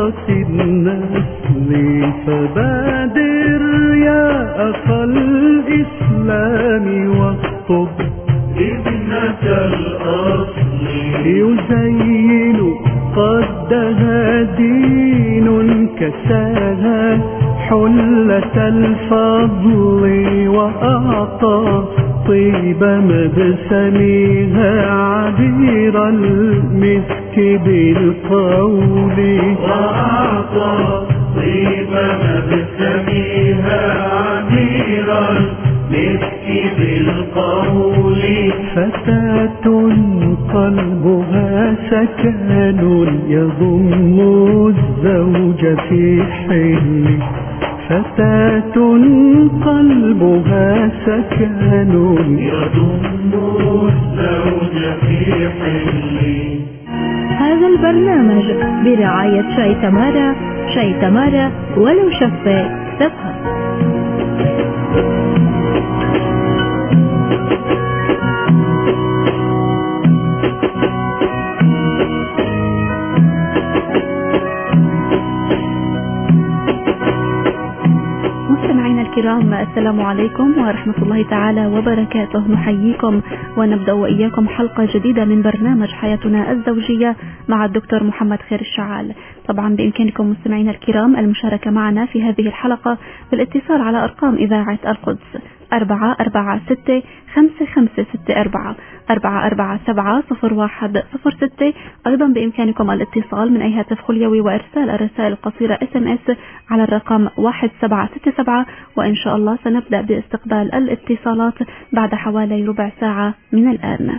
خلص النسل فبادر يا أخا الإسلام واخطب ابنة الأصل يزين قدها دين كساها حلة الفضل وأعطى طيب مبسمها عبير المسك بالقول وأعطى طيب مبسمها عبير المسك بالقول فتاة قلبها سكن يضم الزوج في حل فتاة قلبها سكن يضم الزوج في حل. هذا البرنامج برعاية شاي تمارا. شاي تمارا ولو شفاء تفهم. الكرام، السلام عليكم ورحمة الله تعالى وبركاته. نحييكم ونبدأ وإياكم حلقة جديدة من برنامج حياتنا الزوجية مع الدكتور محمد خير الشعال. طبعا بإمكانكم مستمعينا الكرام المشاركة معنا في هذه الحلقة بالاتصال على أرقام إذاعة القدس 446-5564 447-0106. أيضا بإمكانكم الاتصال من أي هاتف خليوي وإرسال الرسائل القصيرة SMS على الرقم 1767. وإن شاء الله سنبدأ باستقبال الاتصالات بعد حوالي ربع ساعة من الآن.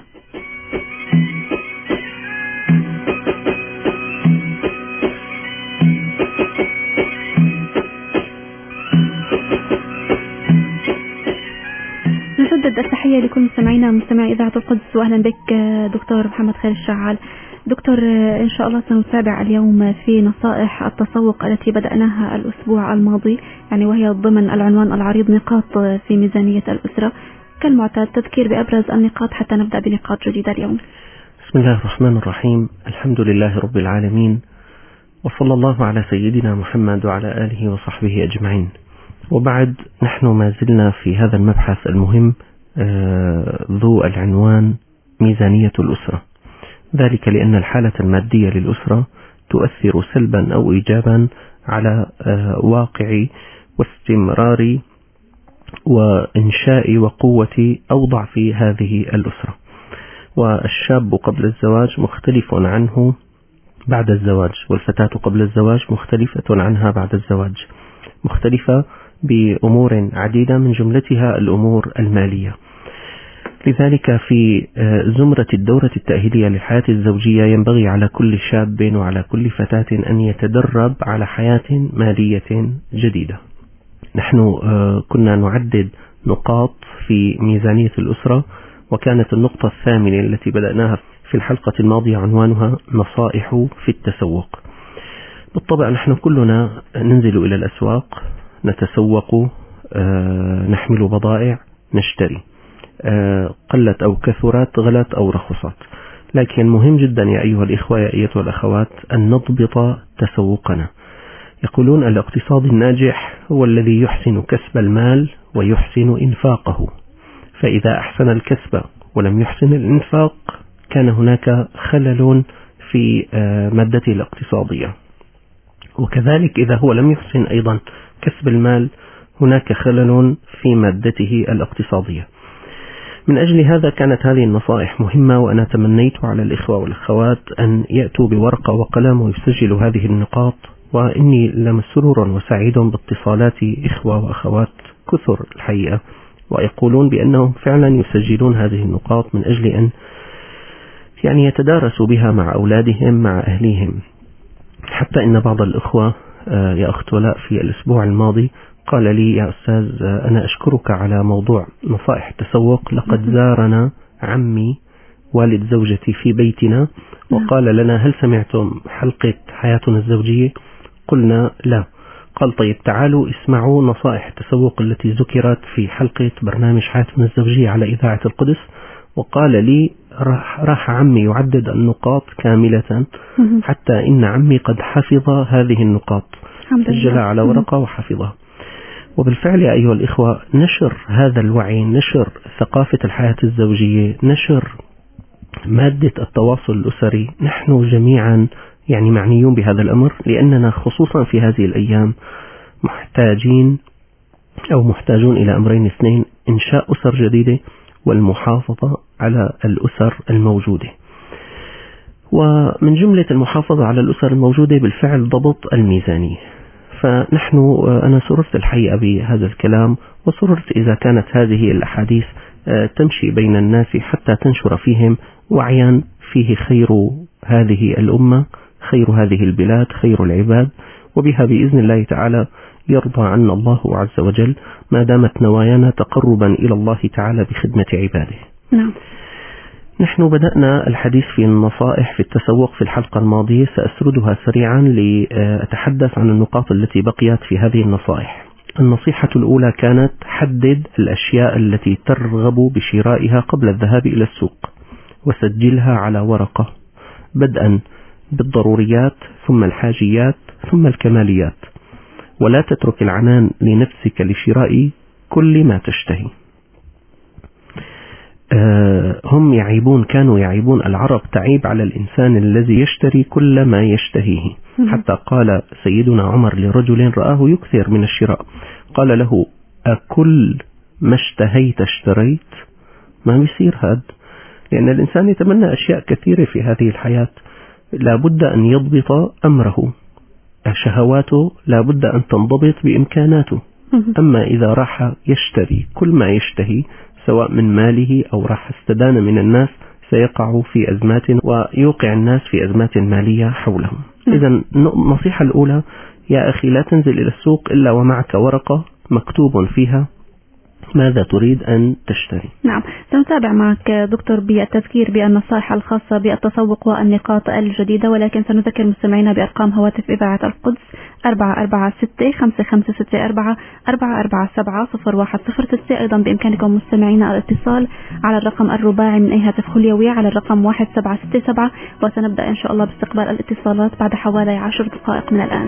نجدد التحية لكل مستمعينا مستمعي إذاعة القدس، وأهلا بك دكتور محمد خير الشعال. دكتور، إن شاء الله سنتابع اليوم في نصائح التسوق التي بدأناها الأسبوع الماضي، يعني وهي ضمن العنوان العريض نقاط في ميزانية الأسرة. كالمعتاد تذكير بأبرز النقاط حتى نبدأ بنقاط جديدة اليوم. بسم الله الرحمن الرحيم. الحمد لله رب العالمين، وصلى الله على سيدنا محمد وعلى آله وصحبه أجمعين. وبعد، نحن ما زلنا في هذا المبحث المهم ذو العنوان ميزانية الأسرة، ذلك لأن الحالة المادية للأسرة تؤثر سلبا أو إيجابا على واقع واستمرار وإنشاء وقوة أو ضعف هذه الأسرة. والشاب قبل الزواج مختلف عنه بعد الزواج، والفتاة قبل الزواج مختلفة عنها بعد الزواج، مختلفة بأمور عديدة من جملتها الأمور المالية. لذلك في زمرة الدورة التأهيلية للحياة الزوجية ينبغي على كل شاب وعلى كل فتاة أن يتدرب على حياة مالية جديدة. نحن كنا نعدد نقاط في ميزانية الأسرة، وكانت النقطة الثامنة التي بدأناها في الحلقة الماضية عنوانها نصائح في التسوق. بالطبع نحن كلنا ننزل إلى الأسواق، نتسوق، نحمل بضائع، نشتري، قلت أو كثرت، غلت أو رخصت. لكن مهم جدا يا أيها الإخوة يا أيتها الأخوات أن نضبط تسوقنا. يقولون الاقتصاد الناجح هو الذي يحسن كسب المال ويحسن إنفاقه، فإذا أحسن الكسب ولم يحسن الإنفاق كان هناك خلل في مادته الاقتصادية، وكذلك إذا هو لم يحسن أيضا كسب المال هناك خلل في مادته الاقتصادية. من أجل هذا كانت هذه النصائح مهمة، وأنا تمنيت على الإخوة والأخوات أن يأتوا بورقة وقلم ويسجلوا هذه النقاط. وإني لمسرور وسعيد باتصالات إخوة وأخوات كثر الحقيقة، ويقولون بأنهم فعلا يسجلون هذه النقاط من أجل أن يعني يتدارسوا بها مع أولادهم مع أهليهم. حتى إن بعض الإخوة يا أخت ولاء في الأسبوع الماضي قال لي: يا أستاذ، أنا أشكرك على موضوع نصائح التسوق، لقد زارنا عمي والد زوجتي في بيتنا وقال لنا: هل سمعتم حلقة حياتنا الزوجية؟ قلنا لا. قال: طيب تعالوا اسمعوا نصائح التسوق التي ذكرت في حلقة برنامج حياتنا الزوجية على إذاعة القدس. وقال لي: راح عمي يعدد النقاط كاملة، حتى إن عمي قد حفظ هذه النقاط، سجلها على ورقة وحفظها. وبالفعل يا أيها الإخوة، نشر هذا الوعي، نشر ثقافة الحياة الزوجية، نشر مادة التواصل الأسري، نحن جميعا يعني معنيون بهذا الأمر، لأننا خصوصا في هذه الأيام محتاجون إلى أمرين اثنين: إنشاء أسر جديدة والمحافظة على الأسر الموجودة. ومن جملة المحافظة على الأسر الموجودة بالفعل ضبط الميزانية. أنا سررت الحقيقة بهذا الكلام، وسررت إذا كانت هذه الأحاديث تمشي بين الناس حتى تنشر فيهم وعيا فيه خير هذه الأمة، خير هذه البلاد، خير العباد، وبها بإذن الله تعالى يرضى عنا الله عز وجل، ما دامت نوايانا تقربا إلى الله تعالى بخدمة عباده. نعم. نحن بدأنا الحديث في النصائح في التسوق في الحلقة الماضية، سأسردها سريعا لأتحدث عن النقاط التي بقيت في هذه النصائح. النصيحة الأولى كانت: حدد الأشياء التي ترغب بشرائها قبل الذهاب إلى السوق، وسجلها على ورقة، بدءا بالضروريات ثم الحاجيات ثم الكماليات، ولا تترك العنان لنفسك لشراء كل ما تشتهي. كانوا يعيبون العرب، تعيب على الإنسان الذي يشتري كل ما يشتهيه، حتى قال سيدنا عمر لرجل رآه يكثر من الشراء، قال له: أكل ما اشتهيت اشتريت؟ ما بيصير هذا، لأن الإنسان يتمنى أشياء كثيرة في هذه الحياة، لابد أن يضبط أمره، شهواته لابد أن تنضبط بإمكاناته. أما إذا راح يشتري كل ما يشتهي سواء من ماله أو راح استدان من الناس، سيقع في أزمات ويوقع الناس في أزمات مالية حولهم. إذا النصيحة الأولى: يا أخي، لا تنزل إلى السوق إلا ومعك ورقة مكتوب فيها ماذا تريد أن تشتري. نعم، سنتابع معك دكتور بالتذكير بالنصائح الخاصة بالتسوق والنقاط الجديدة، ولكن سنذكر مستمعينا بأرقام هواتف إذاعة القدس 446-564-447-010. أيضا بإمكانكم مستمعينا الاتصال على الرقم الرباعي من أي هاتف خليوي على الرقم 1767، وسنبدأ إن شاء الله باستقبال الاتصالات بعد حوالي 10 دقائق من الآن.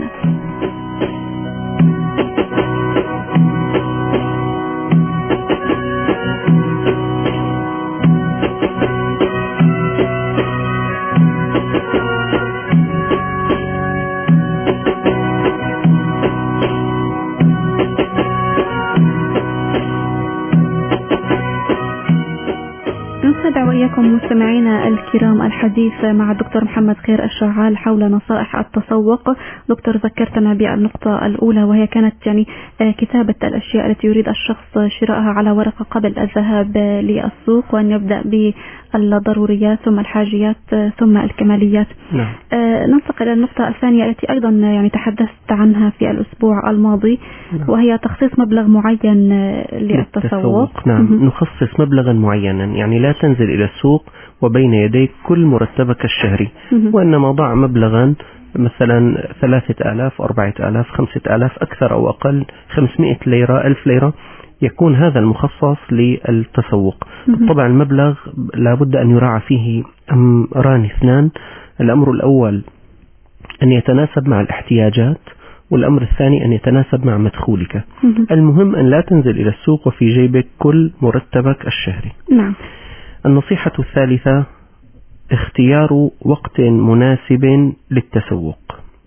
وإياكم مستمعينا الكرام الحديث مع الدكتور محمد خير الشعال حول نصائح التسوق. دكتور، ذكرتنا بالنقطة الأولى، وهي كانت كتابة الأشياء التي يريد الشخص شرائها على ورقة قبل الذهاب للسوق، وأن يبدأ بالضروريات ثم الحاجيات ثم الكماليات. نعم. ننتقل إلى النقطة الثانية التي أيضا تحدثت عنها في الأسبوع الماضي. نعم. وهي تخصيص مبلغ معين للتسوق. نعم. نخصص مبلغا معينا، لا تنزل إلى السوق وبين يديك كل مرتبك الشهري، وإنما ضع مبلغا مثلا 3000 4000 5000 أكثر أو أقل 500 ليرة 1000 ليرة، يكون هذا المخصص للتسوق. طبعا المبلغ لابد أن يراعى فيه أمران اثنان: الأمر الأول أن يتناسب مع الاحتياجات، والأمر الثاني أن يتناسب مع مدخولك. المهم أن لا تنزل إلى السوق وفي جيبك كل مرتبك الشهري. نعم. النصيحة الثالثة: اختيار وقت مناسب للتسوق.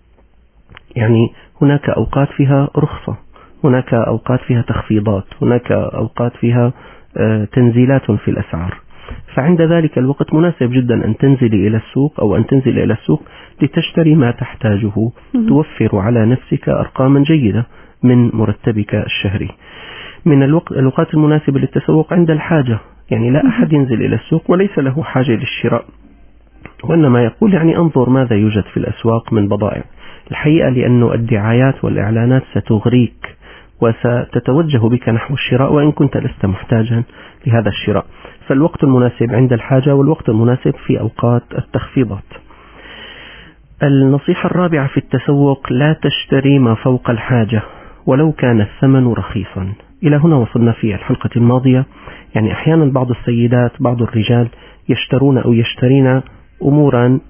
هناك أوقات فيها رخصة، هناك أوقات فيها تخفيضات، هناك أوقات فيها تنزيلات في الأسعار، فعند ذلك الوقت مناسب جدا أن تنزلي إلى السوق أو أن تنزل إلى السوق لتشتري ما تحتاجه، توفر على نفسك أرقاما جيدة من مرتبك الشهري. من الأوقات المناسبة للتسوق عند الحاجة، لا أحد ينزل إلى السوق وليس له حاجة للشراء، وإنما يقول انظر ماذا يوجد في الأسواق من بضائع. الحقيقة لأنه الدعايات والإعلانات ستغريك وستتوجه بك نحو الشراء وإن كنت لست محتاجا لهذا الشراء. فالوقت المناسب عند الحاجة، والوقت المناسب في أوقات التخفيضات. النصيحة الرابعة في التسوق: لا تشتري ما فوق الحاجة ولو كان الثمن رخيصا. إلى هنا وصلنا في الحلقة الماضية يعني أحيانا بعض السيدات بعض الرجال يشترون أو يشترين أمورا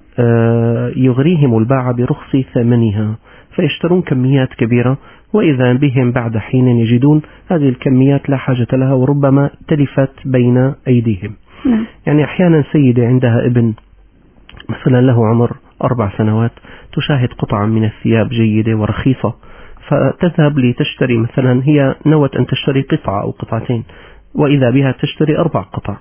يغريهم الباعة برخص ثمنها، فيشترون كميات كبيرة، وإذا بهم بعد حين يجدون هذه الكميات لا حاجة لها وربما تلفت بين أيديهم. يعني أحيانا سيدة عندها ابن مثلا له عمر 4 سنوات، تشاهد قطعة من الثياب جيدة ورخيصة، فتذهب لتشتري مثلا، هي نوت أن تشتري قطعة أو قطعتين، وإذا بها تشتري 4 قطع،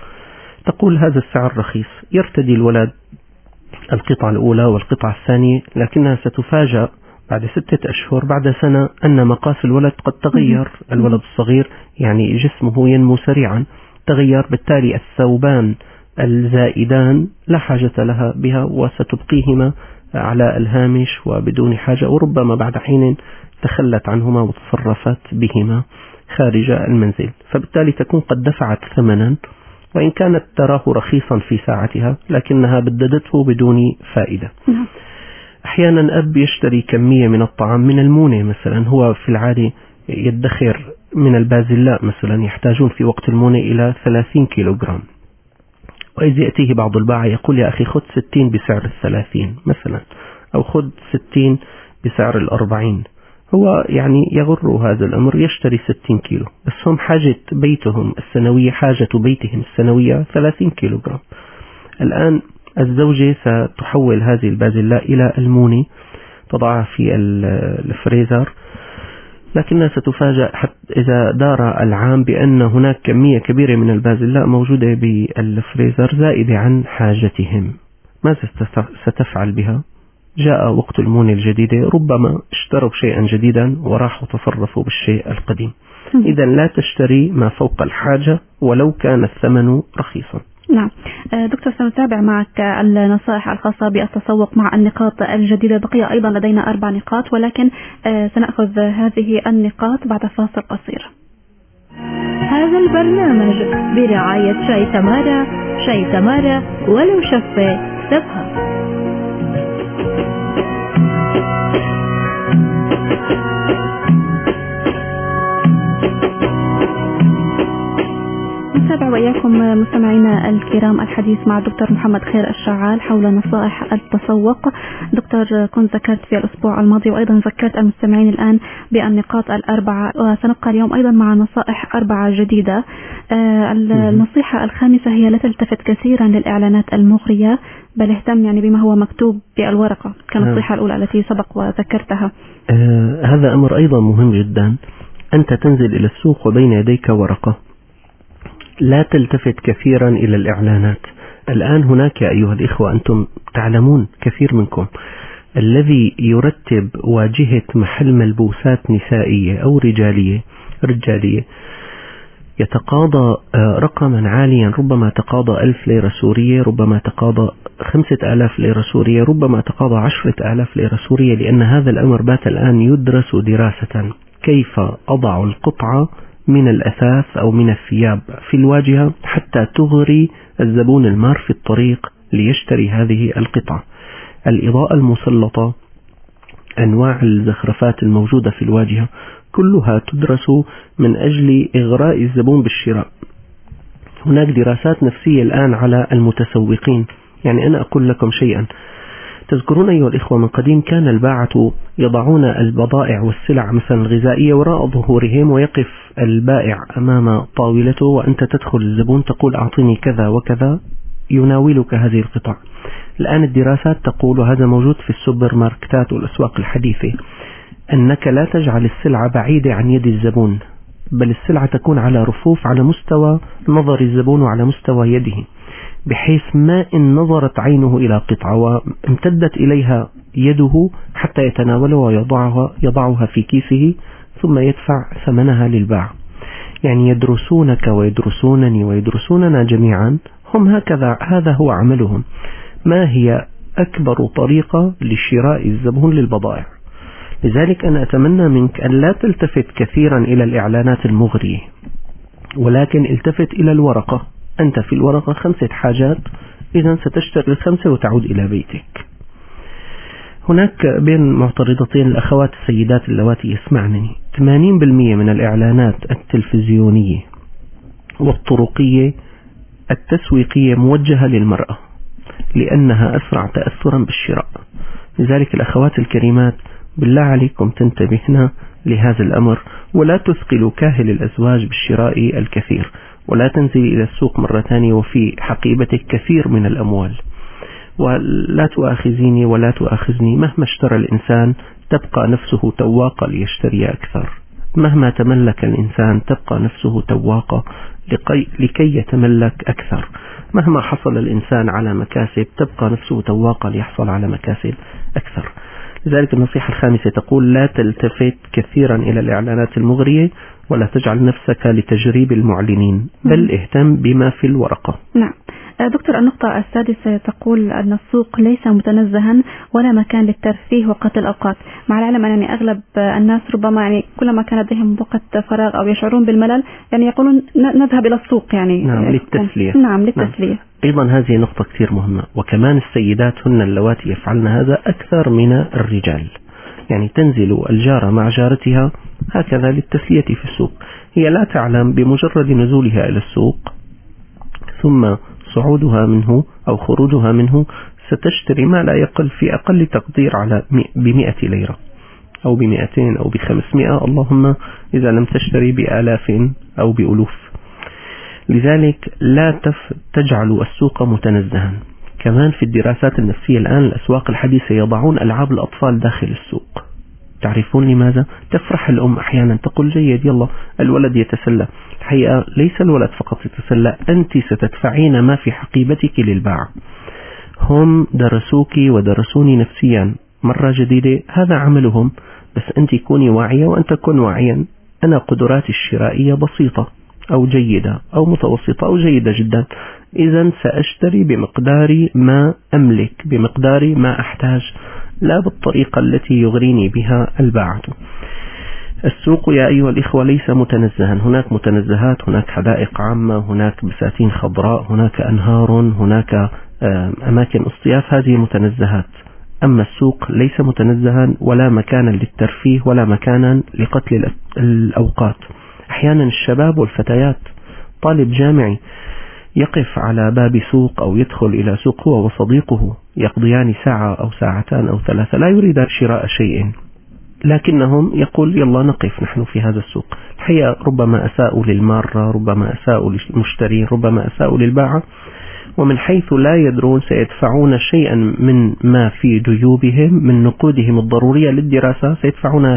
تقول هذا السعر رخيص. يرتدي الولد القطعة الأولى والقطعة الثانية، لكنها ستفاجأ بعد 6 أشهر بعد سنة أن مقاس الولد قد تغير. الولد الصغير يعني جسمه ينمو سريعا، تغير، بالتالي الثوبان الزائدان لا حاجة لها بها وستبقيهما على الهامش وبدون حاجة، وربما بعد حين تخلت عنهما وتصرفت بهما خارج المنزل، فبالتالي تكون قد دفعت ثمنا وإن كانت تراه رخيصا في ساعتها لكنها بددته بدون فائدة. أحيانا أب يشتري كمية من الطعام من المونة مثلا، هو في العادة يدخر من البازلاء مثلا، يحتاجون في وقت المونة إلى 30 كيلوغرام، وإذ يأتيه بعض الباعة يقول يا أخي خذ 60 بسعر 30 مثلا، أو خذ 60 بسعر 40، هو يعني يغر هذا الأمر، يشتري 60 كيلو، بس هم حاجة بيتهم السنوية، حاجة بيتهم السنوية 30 كيلوغرام. الآن الزوجة ستحول هذه البازلاء إلى الموني، تضعها في الفريزر، لكنها ستفاجأ حتى إذا دار العام بأن هناك كمية كبيرة من البازلاء موجودة بالفريزر زائدة عن حاجتهم. ماذا ستفعل بها؟ جاء وقت المونة الجديدة، ربما اشتروا شيئا جديدا وراحوا تصرفوا بالشيء القديم. إذا لا تشتري ما فوق الحاجة ولو كان الثمن رخيصا. نعم دكتور، سنتابع معك النصائح الخاصة بالتسوق مع النقاط الجديدة. بقي أيضا لدينا 4 نقاط، ولكن سنأخذ هذه النقاط بعد فاصل قصير. هذا البرنامج برعاية شاي تمارا، شاي تمارا ولو شفة سبها. نتابع وإياكم مستمعينا الكرام الحديث مع الدكتور محمد خير الشعال حول نصائح التسوق. دكتور، كنت ذكرت في الأسبوع الماضي وأيضا ذكرت المستمعين الآن بالنقاط 4، وسنبقى اليوم أيضا مع نصائح 4 جديدة. النصيحة الخامسة هي لا تلتفت كثيرا للإعلانات المغرية، بل اهتم يعني بما هو مكتوب بالورقة كالنصيحة الأولى التي سبق وذكرتها. هذا أمر أيضا مهم جدا. أنت تنزل إلى السوق وبين يديك ورقة، لا تلتفت كثيرا إلى الإعلانات. الآن هناك أيها الإخوة، أنتم تعلمون كثير منكم، الذي يرتب واجهة محل ملبوسات نسائية أو رجالية يتقاضى رقما عاليا، ربما تقاضى 1000 ليرة سورية، ربما تقاضى 5000 ليرة سورية، ربما تقاضى 10,000 ليرة سورية، لأن هذا الأمر بات الآن يدرس دراسة، كيف أضع القطعة من الأثاث أو من الثياب في الواجهة حتى تغري الزبون المار في الطريق ليشتري هذه القطعة. الإضاءة المسلطة، أنواع الزخرفات الموجودة في الواجهة، كلها تدرس من أجل إغراء الزبون بالشراء. هناك دراسات نفسية الآن على المتسوقين. يعني أنا أقول لكم شيئا، تذكرون أيها الإخوة من قديم كان الباعة يضعون البضائع والسلع مثلا الغذائية وراء ظهورهم، ويقف البائع أمام طاولته وأنت تدخل الزبون تقول أعطيني كذا وكذا، يناولك هذه القطع. الآن الدراسات تقول، وهذا موجود في السوبر ماركتات والأسواق الحديثة، أنك لا تجعل السلعة بعيدة عن يد الزبون، بل السلعة تكون على رفوف على مستوى نظر الزبون وعلى مستوى يده، بحيث ما إن نظرت عينه إلى قطعة وامتدت إليها يده حتى يتناولها ويضعها في كيسه ثم يدفع ثمنها للباع. يعني يدرسونك ويدرسونني ويدرسوننا جميعا، هم هكذا، هذا هو عملهم. ما هي أكبر طريقة لشراء الزبون للبضائع؟ لذلك أنا أتمنى منك أن لا تلتفت كثيرا إلى الإعلانات المغرية، ولكن التفت إلى الورقة. أنت في الورقة 5 حاجات، إذا ستشتري 5 وتعود إلى بيتك. هناك بين معترضتين الأخوات السيدات اللواتي يسمعنني، 80% من الإعلانات التلفزيونية والطرقية التسويقية موجهة للمرأة لأنها أسرع تأثرا بالشراء. لذلك الأخوات الكريمات بالله عليكم تنتبهنا لهذا الأمر، ولا تثقل كاهل الأزواج بالشراء الكثير، ولا تنزلي إلى السوق مرة ثانية وفي حقيبتك كثير من الأموال. ولا تؤاخذيني ولا تؤاخذني، مهما اشترى الإنسان تبقى نفسه تواقة ليشتري أكثر، مهما تملك الإنسان تبقى نفسه تواقة لكي يتملك أكثر، مهما حصل الإنسان على مكاسب تبقى نفسه تواقة ليحصل على مكاسب أكثر. لذلك النصيحة الخامسة تقول: لا تلتفت كثيرا إلى الإعلانات المغرية، ولا تجعل نفسك لتجريب المعلنين، بل اهتم بما في الورقة. نعم دكتور، النقطة السادسة تقول أن السوق ليس متنزها ولا مكان للترفيه وقت الأوقات، مع العلم أن أغلب الناس ربما كلما كان لديهم وقت فراغ أو يشعرون بالملل يقولون نذهب إلى السوق نعم للتسلية. نعم للتسلية. نعم. أيضا هذه نقطة كثير مهمة، وكمان السيدات هن اللواتي يفعلن هذا أكثر من الرجال. تنزل الجارة مع جارتها هكذا للتسلية في السوق، هي لا تعلم بمجرد نزولها إلى السوق ثم صعودها منه أو خروجها منه ستشتري ما لا يقل في أقل تقدير على 100 ليرة أو 200 أو 500، اللهم إذا لم تشتري بآلاف أو بألوف. لذلك لا تجعل السوق متنزها. كمان في الدراسات النفسية الآن الأسواق الحديثة يضعون ألعاب الأطفال داخل السوق. تعرفون لماذا؟ تفرح الأم أحيانا تقول جيد يلا الولد يتسلى. الحقيقة ليس الولد فقط يتسلى، أنت ستدفعين ما في حقيبتك للباع. هم درسوك ودرسوني نفسيا مرة جديدة، هذا عملهم، بس أنت كوني واعية وأنت كن واعيا. أنا قدراتي الشرائية بسيطة أو جيدة أو متوسطة أو جيدة جدا، إذا سأشتري بمقدار ما أملك، بمقدار ما أحتاج، لا بالطريقة التي يغريني بها الباعة. السوق يا أيها الإخوة ليس متنزها، هناك متنزهات، هناك حدائق عامة، هناك بساتين خضراء، هناك أنهار، هناك أماكن اصطياف، هذه متنزهات. أما السوق ليس متنزها ولا مكانا للترفيه ولا مكانا لقتل الأوقات. أحيانا الشباب والفتيات، طالب جامعي يقف على باب سوق أو يدخل إلى سوق هو وصديقه، يقضيان ساعة أو ساعتان أو 3، لا يريد شراء شيء، لكنهم يقول يلا نقف نحن في هذا السوق. الحقيقة ربما أساءوا للمارة، ربما أساءوا للمشترين، ربما أساءوا للباعة، ومن حيث لا يدرون سيدفعون شيئا من ما في جيوبهم من نقودهم الضرورية للدراسة، سيدفعون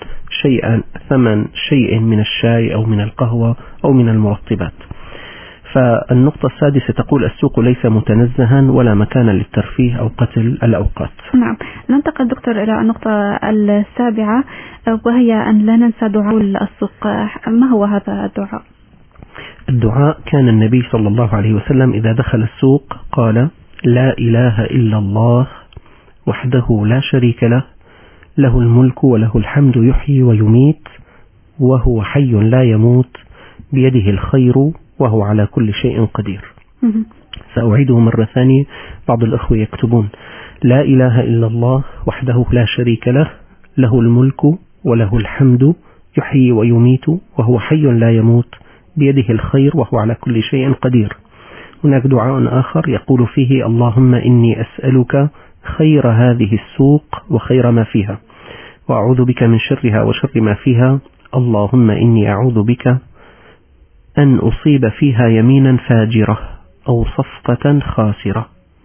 ثمن شيء من الشاي أو من القهوة أو من المرطبات. فالنقطة السادسة تقول السوق ليس متنزها ولا مكانا للترفيه أو قتل الأوقات. نعم. ننتقل دكتور إلى النقطة السابعة، وهي أن لا ننسى دعاء السوق. ما هو هذا الدعاء؟ الدعاء كان النبي صلى الله عليه وسلم إذا دخل السوق قال: لا إله إلا الله وحده لا شريك له، له الملك وله الحمد يحيي ويميت وهو حي لا يموت بيده الخير وهو على كل شيء قدير. سأعيده مرة ثانية، بعض الأخوة يكتبون: لا إله إلا الله وحده لا شريك له، له الملك وله الحمد يحيي ويميت وهو حي لا يموت بيده الخير وهو على كل شيء قدير. هناك دعاء آخر يقول فيه: اللهم إني أسألك خير هذه السوق وخير ما فيها، وأعوذ بك من شرها وشر ما فيها، اللهم إني أعوذ بك أن أصيب فيها يمينا فاجرة أو صفقة خاسرة.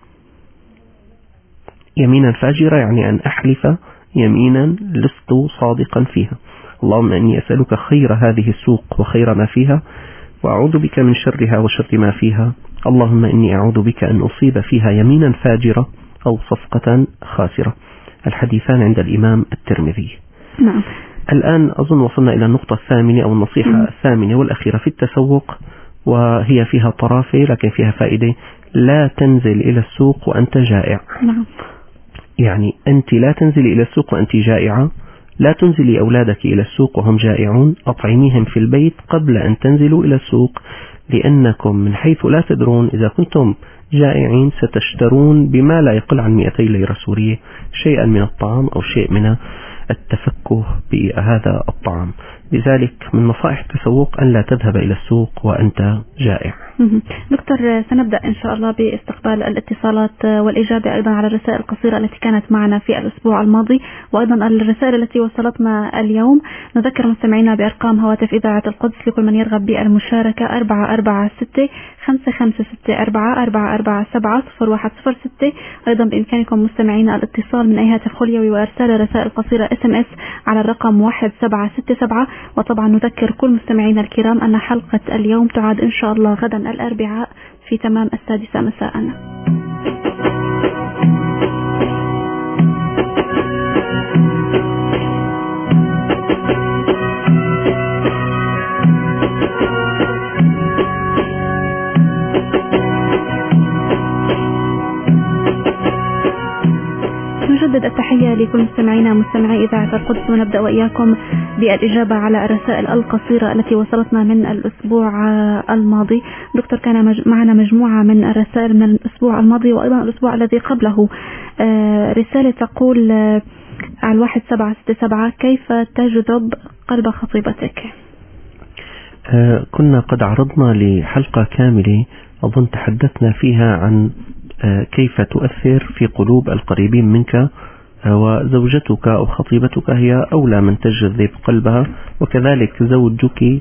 يمينا فاجرة يعني أن أحلف يمينا لست صادقا فيها. اللهم إني أسألك خير هذه السوق وخير ما فيها، وأعوذ بك من شرها وشر ما فيها، اللهم إني أعوذ بك أن أصيب فيها يمينا فاجرة أو صفقة خاسرة. الحديثان عند الإمام الترمذي. نعم. الآن أظن وصلنا إلى النقطة الثامنة أو النصيحة الثامنة والأخيرة في التسوق، وهي فيها طرافة لكن فيها فائدة. لا تنزل إلى السوق وأنت جائع. نعم. يعني أنت لا تنزلي إلى السوق وأنت جائعة، لا تنزلي أولادك إلى السوق وهم جائعون، أطعميهم في البيت قبل أن تنزلوا إلى السوق، لأنكم من حيث لا تدرون إذا كنتم جائعين ستشترون بما لا يقل عن 200 ليرة سورية شيئا من الطعام أو شيء من التفكه بهذا الطعام. لذلك من نصائح التسوق أن لا تذهب إلى السوق وأنت جائع. دكتور، سنبدأ إن شاء الله باستقبال الاتصالات والإجابة أيضا على الرسائل القصيرة التي كانت معنا في الأسبوع الماضي، وأيضا الرسائل التي وصلتنا اليوم. نذكر مستمعينا بأرقام هواتف إذاعة القدس لكل من يرغب بالمشاركة: 446-556-4447-0106. أيضا بإمكانكم مستمعينا الاتصال من أي هاتف خليوي وإرسال رسائل قصيرة SMS على الرقم 1767. وطبعا نذكر كل مستمعينا الكرام أن حلقة اليوم تعاد إن شاء الله غدا الأربعاء في تمام 6 مساء. نجدد التحية لكل مستمعينا مستمعي إذاعة القدس، ونبدأ وإياكم بالإجابة على الرسائل القصيرة التي وصلتنا من الأسبوع الماضي. دكتور، كان معنا مجموعة من الرسائل من الأسبوع الماضي وأيضا الأسبوع الذي قبله. رسالة تقول على 1767: كيف تجذب قلب خطيبتك؟ كنا قد عرضنا لحلقة كاملة أظن تحدثنا فيها عن كيف تؤثر في قلوب القريبين منك، وزوجتك أو خطيبتك هي أولى من تجذب قلبها، وكذلك زوجك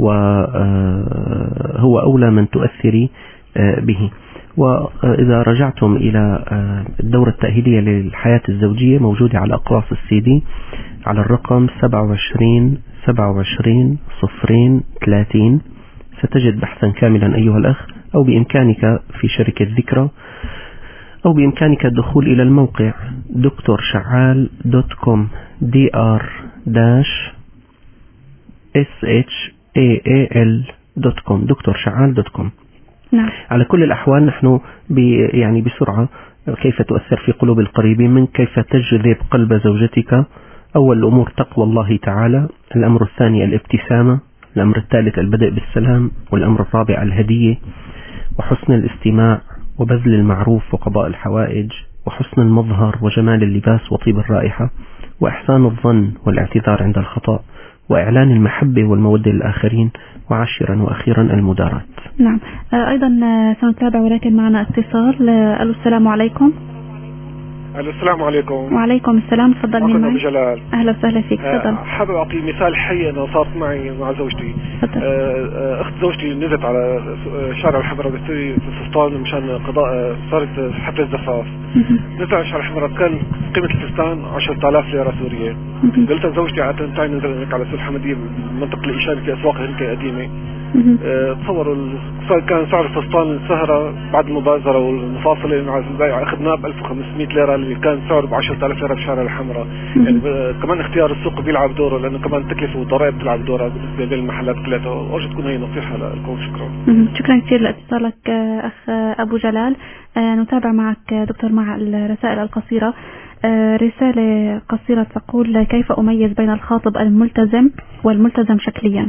وهو أولى من تؤثري به. وإذا رجعتم إلى الدورة التأهيلية للحياة الزوجية موجودة على أقراص الCD على الرقم 27-27-0-30 ستجد بحثا كاملا أيها الأخ، أو بإمكانك في شركة ذكرى، أو بإمكانك الدخول إلى الموقع drsha'al.com drsha'al.com drsha'al.com. نعم. على كل الأحوال نحن يعني بسرعة كيف تؤثر في قلوب القريبين منك، كيف تجذب قلب زوجتك. أول الأمور تقوى الله تعالى، الأمر الثاني الابتسامة، الأمر الثالث البدء بالسلام، والأمر الرابع الهدية وحسن الاستماع وبذل المعروف وقضاء الحوائج وحسن المظهر وجمال اللباس وطيب الرائحة وإحسان الظن والاعتذار عند الخطأ وإعلان المحبة والمودة للآخرين، وعاشرا وأخيرا المداراة. نعم. أيضا سنتابع ولكن معنا اتصال. السلام عليكم. السلام عليكم. وعليكم السلام. تفضل. مين أبو جلال. أهلا وسهلا فيك. تفضل. حابب أعطي مثال حي أنه صارت معي مع زوجتي. أخت زوجتي نزلت على شارع الحمراء في الفستان مشان قضاء صارت حفلة زفاف. نزلت على شارع الحمراء، كان قيمة الفستان 10,000 ليرة سورية. قلت لزوجتي تعالي ننزل هناك على سوق الحمدية بمنطقة الإيشان في أسواق هنك قديمة. تصوروا كان سعر الفستان السهرة بعد المبازرة والمفاصلة مع البيع أخذناه ب1500 ليرة اللي كان سعره ب10,000 ليرة بشارع الحمراء. يعني كمان اختيار السوق بيلعب دوره، لأنه كمان تكلفة وضرائب بتلعب دورها بالنسبة للمحلات كلها. وأرجو تكون هي نصيحة لكم. شكرا. شكرا كثير لاتصالك أخ أبو جلال. نتابع معك دكتور مع الرسائل القصيرة. رسالة قصيرة تقول: كيف أميز بين الخاطب الملتزم والملتزم شكليا؟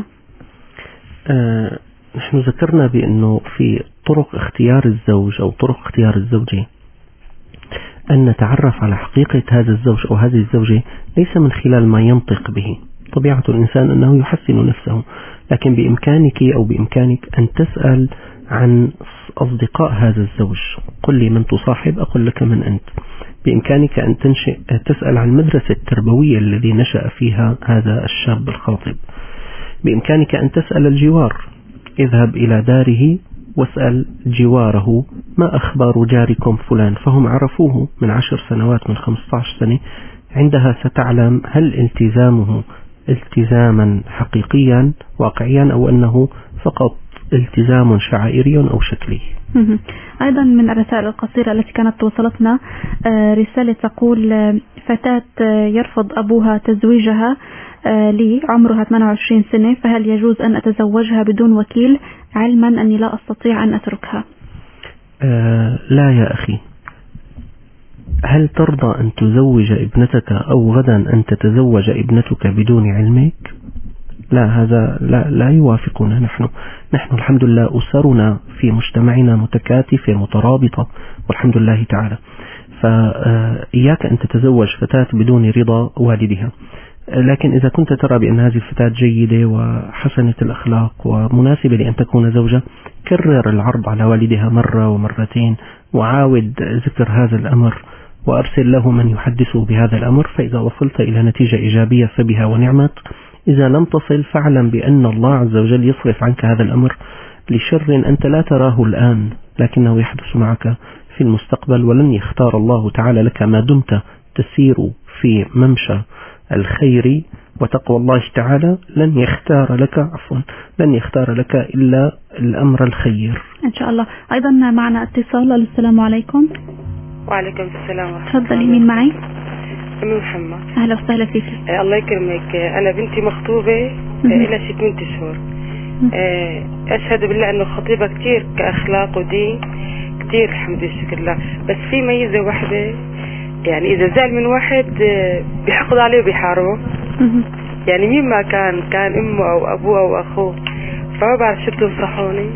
نحن ذكرنا بأنه في طرق اختيار الزوج أو طرق اختيار الزوجة أن نتعرف على حقيقة هذا الزوج أو هذه الزوجة ليس من خلال ما ينطق به. طبيعة الإنسان أنه يحسن نفسه، لكن بإمكانك أو بإمكانك أن تسأل عن أصدقاء هذا الزوج. قل لي من تصاحب أقول لك من أنت. بإمكانك أن تسأل عن المدرسة التربوية الذي نشأ فيها هذا الشاب الخاطب. بإمكانك أن تسأل الجوار، اذهب إلى داره واسأل جواره: ما أخبار جاركم فلان؟ فهم عرفوه من 10 سنوات من 15 سنة. عندها ستعلم هل التزامه التزاما حقيقيا واقعيا أو أنه فقط التزام شعائري أو شكلي. أيضا من الرسائل القصيرة التي كانت توصلتنا رسالة تقول: فتاة يرفض أبوها تزويجها لي، عمرها 28 سنة، فهل يجوز أن أتزوجها بدون وكيل علما أني لا أستطيع أن أتركها؟ لا يا أخي. هل ترضى أن تزوج ابنتك أو غدا أن تتزوج ابنتك بدون علمك؟ لا، هذا لا يوافقنا. نحن الحمد لله أسرنا في مجتمعنا متكاتفة مترابطة والحمد لله تعالى. فإياك أن تتزوج فتاة بدون رضا والدها، لكن إذا كنت ترى بأن هذه الفتاة جيدة وحسنة الأخلاق ومناسبة لأن تكون زوجة، كرر العرض على والدها مرة ومرتين، وعاود ذكر هذا الأمر، وأرسل له من يحدثه بهذا الأمر. فإذا وصلت إلى نتيجة إيجابية فبها ونعمت، إذا لم تصل فاعلم بأن الله عز وجل يصرف عنك هذا الأمر لشر أنت لا تراه الآن لكنه يحدث معك في المستقبل، ولن يختار الله تعالى لك ما دمت تسير في ممشى الخير وتقوى الله تعالى، لن يختار لك إلا الأمر الخير إن شاء الله. أيضا معنا اتصال. السلام عليكم. وعليكم السلام ورحمة الله. تفضلي، مين معي؟ أم محمد. أهلا وسهلا فيك. الله يكرمك. أنا بنتي مخطوبة إلى 6 أشهر. أشهد بالله أنه خطيبة كتير كأخلاق ودين كتير الحمد لله شكر الله، بس في ميزة واحدة، يعني إذا زعل من واحد بيحقد عليه وبيحاربه، يعني مين ما كان أمه أو أبوه أو أخوه. فما بعرف شو بتنصحوني،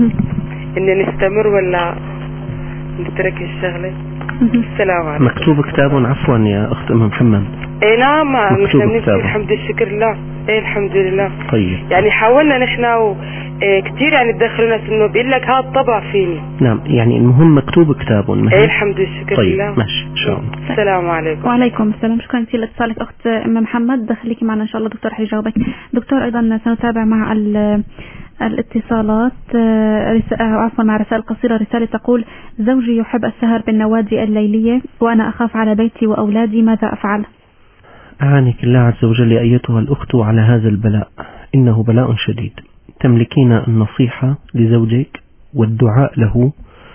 إن نستمر ولا نترك الشغلة؟ السلام عليكم. مكتوب كتاب عفوا يا أخت أم محمد. اي نعم، مكتوب نحن الحمد لله شكر الله. ايه الحمد لله. طيب. يعني حاولنا نحن كتير يعني تدخلنا في انه بيقول لك هذا طبع فيني. نعم، يعني المهم مكتوب كتاب. ايه الحمد لله شكر الله. طيب ماشي ان شاء الله. السلام عليكم. وعليكم السلام. شكرا كثير لاتصالك اخت ام محمد. خليكي معنا ان شاء الله، دكتور حيجاوبك. دكتور ايضا سنتابع مع الاتصالات، عفوا مع رسائل قصيرة. رسالة تقول: زوجي يحب السهر بالنوادي الليلية وأنا أخاف على بيتي وأولادي، ماذا أفعل؟ أعانك الله عز وجل أيتها الأخت على هذا البلاء، إنه بلاء شديد. تملكين النصيحة لزوجك والدعاء له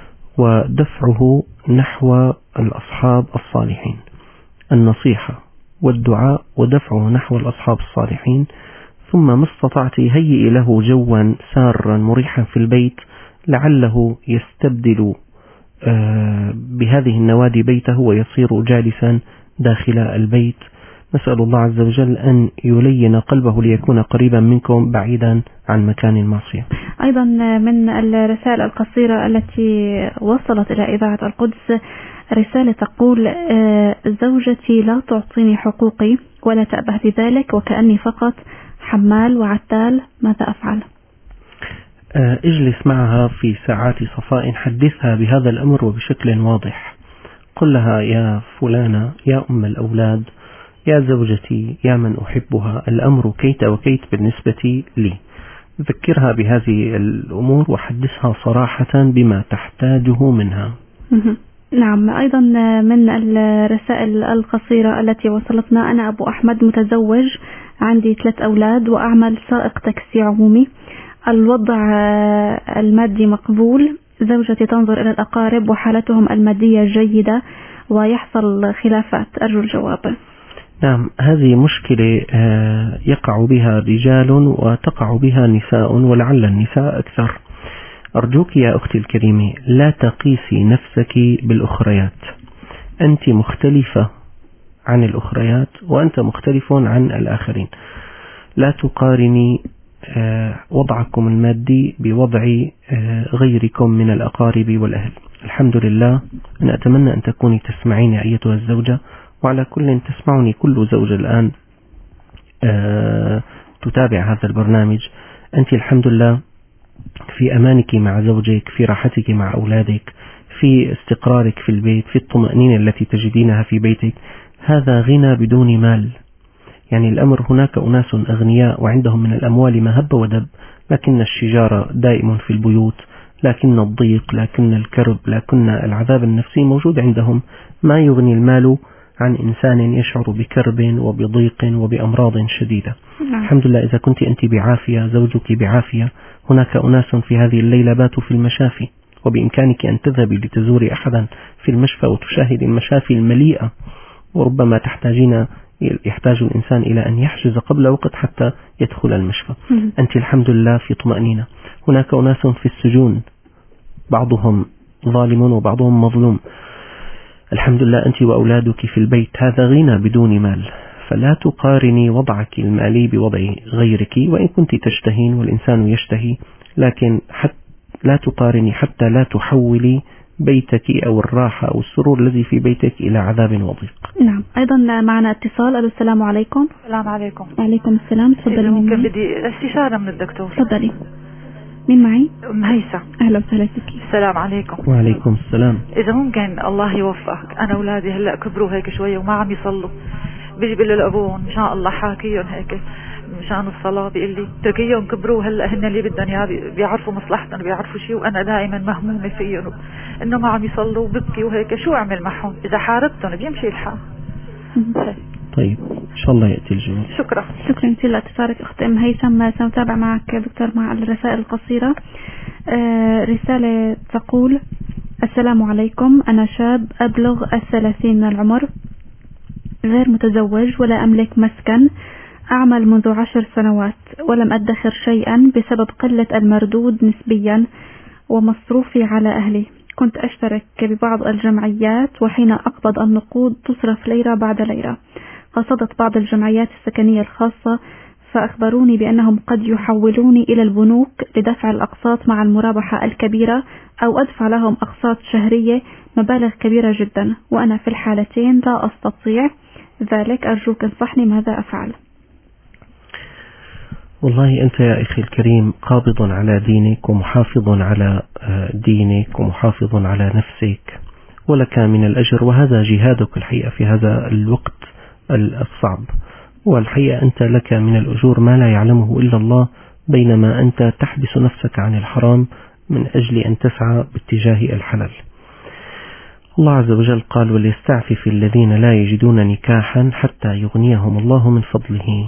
ودفعه نحو الأصحاب الصالحين. النصيحة والدعاء ودفعه نحو الأصحاب الصالحين، ثم ما استطعت هيئي له جوا سارا مريحا في البيت، لعله يستبدل بهذه النوادي بيته ويصير جالسا داخل البيت. نسأل الله عز وجل أن يلين قلبه ليكون قريبا منكم بعيدا عن مكان المعصية. أيضا من الرسائل القصيرة التي وصلت إلى إذاعة القدس رسالة تقول: زوجتي لا تعطيني حقوقي ولا تأبه بذلك وكأني فقط حمال وعتال، ماذا أفعل؟ اجلس معها في ساعات صفاء، حدثها بهذا الأمر وبشكل واضح. قل لها: يا فلانة، يا أم الأولاد، يا زوجتي، يا من أحبها، الأمر كيت وكيت بالنسبة لي. ذكرها بهذه الأمور وحدثها صراحة بما تحتاجه منها. نعم. أيضا من الرسائل القصيرة التي وصلتنا: أنا أبو أحمد، متزوج، عندي 3 أولاد وأعمل سائق تاكسي عمومي. الوضع المادي مقبول، زوجتي تنظر إلى الأقارب وحالتهم المادية جيدة ويحصل خلافات، أرجو الجواب. نعم، هذه مشكلة يقع بها رجال وتقع بها نساء، ولعل النساء أكثر. أرجوك يا أختي الكريمة لا تقيسي نفسك بالأخريات. أنت مختلفة عن الأخريات وأنت مختلف عن الآخرين. لا تقارني وضعكم المادي بوضع غيركم من الأقارب والأهل. الحمد لله. أنا أتمنى أن تكوني تسمعيني أيتها الزوجة، وعلى كل تسمعني كل زوجة الآن تتابع هذا البرنامج. أنت الحمد لله في أمانك مع زوجك، في راحتك مع أولادك، في استقرارك في البيت، في الطمأنينة التي تجدينها في بيتك. هذا غنى بدون مال. يعني الأمر هناك أناس أغنياء وعندهم من الأموال ما هب ودب، لكن الشجار دائم في البيوت، لكن الضيق، لكن الكرب، لكن العذاب النفسي موجود عندهم. ما يغني المال عن إنسان يشعر بكرب وبضيق وبأمراض شديدة. الحمد لله إذا كنت أنت بعافية، زوجك بعافية. هناك أناس في هذه الليلة باتوا في المشافي، وبإمكانك أن تذهبي لتزوري أحدا في المشفى وتشاهدي المشافي المليئة، وربما يحتاج الإنسان إلى أن يحجز قبل وقت حتى يدخل المشفى. أنت الحمد لله في طمأنينة. هناك أناس في السجون، بعضهم ظالم وبعضهم مظلوم. الحمد لله أنت وأولادك في البيت، هذا غنى بدون مال. فلا تقارني وضعك المالي بوضع غيرك، وإن كنت تشتهين والإنسان يشتهي، لكن لا تقارني حتى لا تحولي بيتك أو الراحة أو السرور الذي في بيتك إلى عذاب وضيق. نعم. أيضا معنا اتصال. ألو السلام عليكم. السلام عليكم. وعليكم السلام. تفضلي. ممكن بدي استشارة من الدكتور. تفضلي. مين معي؟ أم هيثم. أهلا وسهلا فيك. السلام عليكم. وعليكم السلام. إذا ممكن الله يوفقك، أنا أولادي هلأ كبروا هيك شوية وما عم يصلوا، بيجي بقول لأبوهم مشان الله حاكيهم هيك مشان الصلاة، بيقول لي تركيهم كبروا هلأ هن اللي بدهم إياه، بيعرفوا مصلحتهم بيعرفوا شيء، وأنا دائما مهمومة فيهم إنه ما عم يصلوا وببكي وهيك. شو أعمل معهم؟ إذا حاربتهم بيمشي الحال. طيب إن شاء الله يأتي الجواب. شكرا. شكرا جزيلا لاتصالك أخت أم هيثم. سنتابع معك دكتور مع الرسائل القصيرة. رسالة تقول: السلام عليكم، أنا شاب أبلغ 30 من العمر، غير متزوج ولا أملك مسكن، أعمل منذ 10 سنوات ولم أدخر شيئا بسبب قلة المردود نسبيا ومصروفي على أهلي. كنت أشترك ببعض الجمعيات، وحين أقبض النقود تصرف ليرة بعد ليرة. قصدت بعض الجمعيات السكنية الخاصة فأخبروني بأنهم قد يحولوني إلى البنوك لدفع الأقساط مع المرابحة الكبيرة، أو أدفع لهم أقساط شهرية مبالغ كبيرة جدا، وأنا في الحالتين لا أستطيع ذلك. أرجوك انصحني ماذا أفعل. والله أنت يا أخي الكريم قابض على دينك ومحافظ على دينك ومحافظ على نفسك، ولك من الأجر، وهذا جهادك الحقيقة في هذا الوقت الصعب. والحقيقة أنت لك من الأجور ما لا يعلمه إلا الله، بينما أنت تحبس نفسك عن الحرام من أجل أن تسعى باتجاه الحلال. الله عز وجل قال: وليستعفف الذين لا يجدون نكاحا حتى يغنيهم الله من فضله.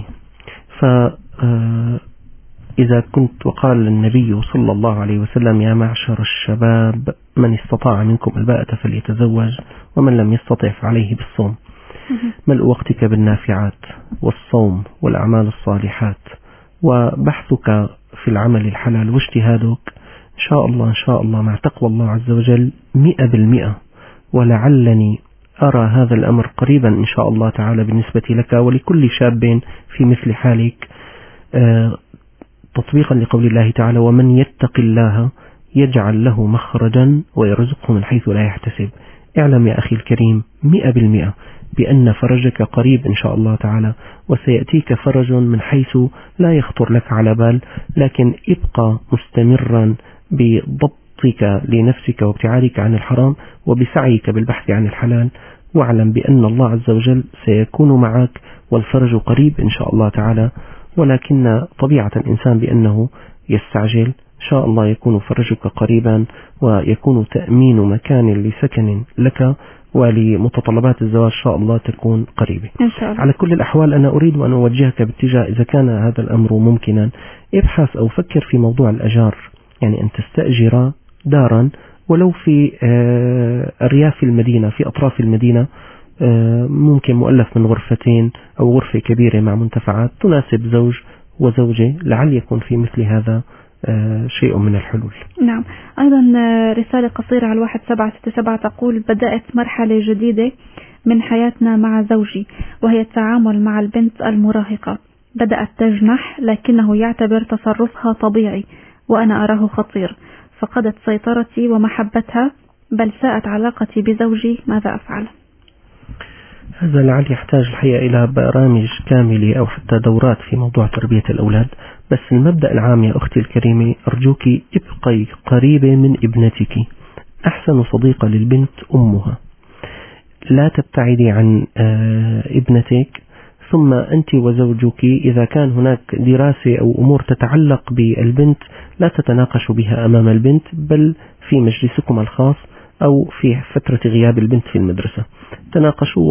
إذا كنت، وقال النبي صلى الله عليه وسلم: يا معشر الشباب من استطاع منكم الباءة فليتزوج ومن لم يستطع فعليه بالصوم. ملء وقتك بالنافعات والصوم والأعمال الصالحات وبحثك في العمل الحلال واجتهادك إن شاء الله مع تقوى الله عز وجل 100%. ولعلني أرى هذا الأمر قريبا إن شاء الله تعالى بالنسبة لك ولكل شاب في مثل حالك، تطبيقا لقول الله تعالى: ومن يتق الله يجعل له مخرجا ويرزقه من حيث لا يحتسب. اعلم يا أخي الكريم 100% بأن فرجك قريب إن شاء الله تعالى، وسيأتيك فرج من حيث لا يخطر لك على بال، لكن ابقى مستمرا بضبطك لنفسك وابتعادك عن الحرام وبسعيك بالبحث عن الحلال، واعلم بأن الله عز وجل سيكون معك والفرج قريب إن شاء الله تعالى. ولكن طبيعة الإنسان بأنه يستعجل، إن شاء الله يكون فرجك قريبا ويكون تأمين مكان لسكن لك ولمتطلبات الزواج إن شاء الله تكون قريبة إن شاء الله. على كل الأحوال أنا أريد أن أوجهك باتجاه، إذا كان هذا الأمر ممكنا، ابحث أو فكر في موضوع الأجار، يعني أن تستأجر دارا ولو في أرياف المدينة، في أطراف المدينة، ممكن مؤلف من غرفتين أو غرفة كبيرة مع منتفعات تناسب زوج وزوجة، لعل يكون في مثل هذا شيء من الحلول. نعم. أيضا رسالة قصيرة على 1767 تقول: بدأت مرحلة جديدة من حياتنا مع زوجي، وهي التعامل مع البنت المراهقة. بدأت تجنح لكنه يعتبر تصرفها طبيعي وأنا أراه خطير. فقدت سيطرتي ومحبتها، بل ساءت علاقتي بزوجي. ماذا أفعل؟ هذا لعل يحتاج الحقيقة إلى برامج كاملة أو حتى دورات في موضوع تربية الأولاد. بس المبدأ العام يا أختي الكريمة، أرجوك ابقي قريبة من ابنتك. أحسن صديقة للبنت أمها. لا تبتعدي عن ابنتك. ثم أنت وزوجك إذا كان هناك دراسة أو أمور تتعلق بالبنت لا تتناقشوا بها أمام البنت، بل في مجلسكم الخاص أو في فترة غياب البنت في المدرسة تناقشوا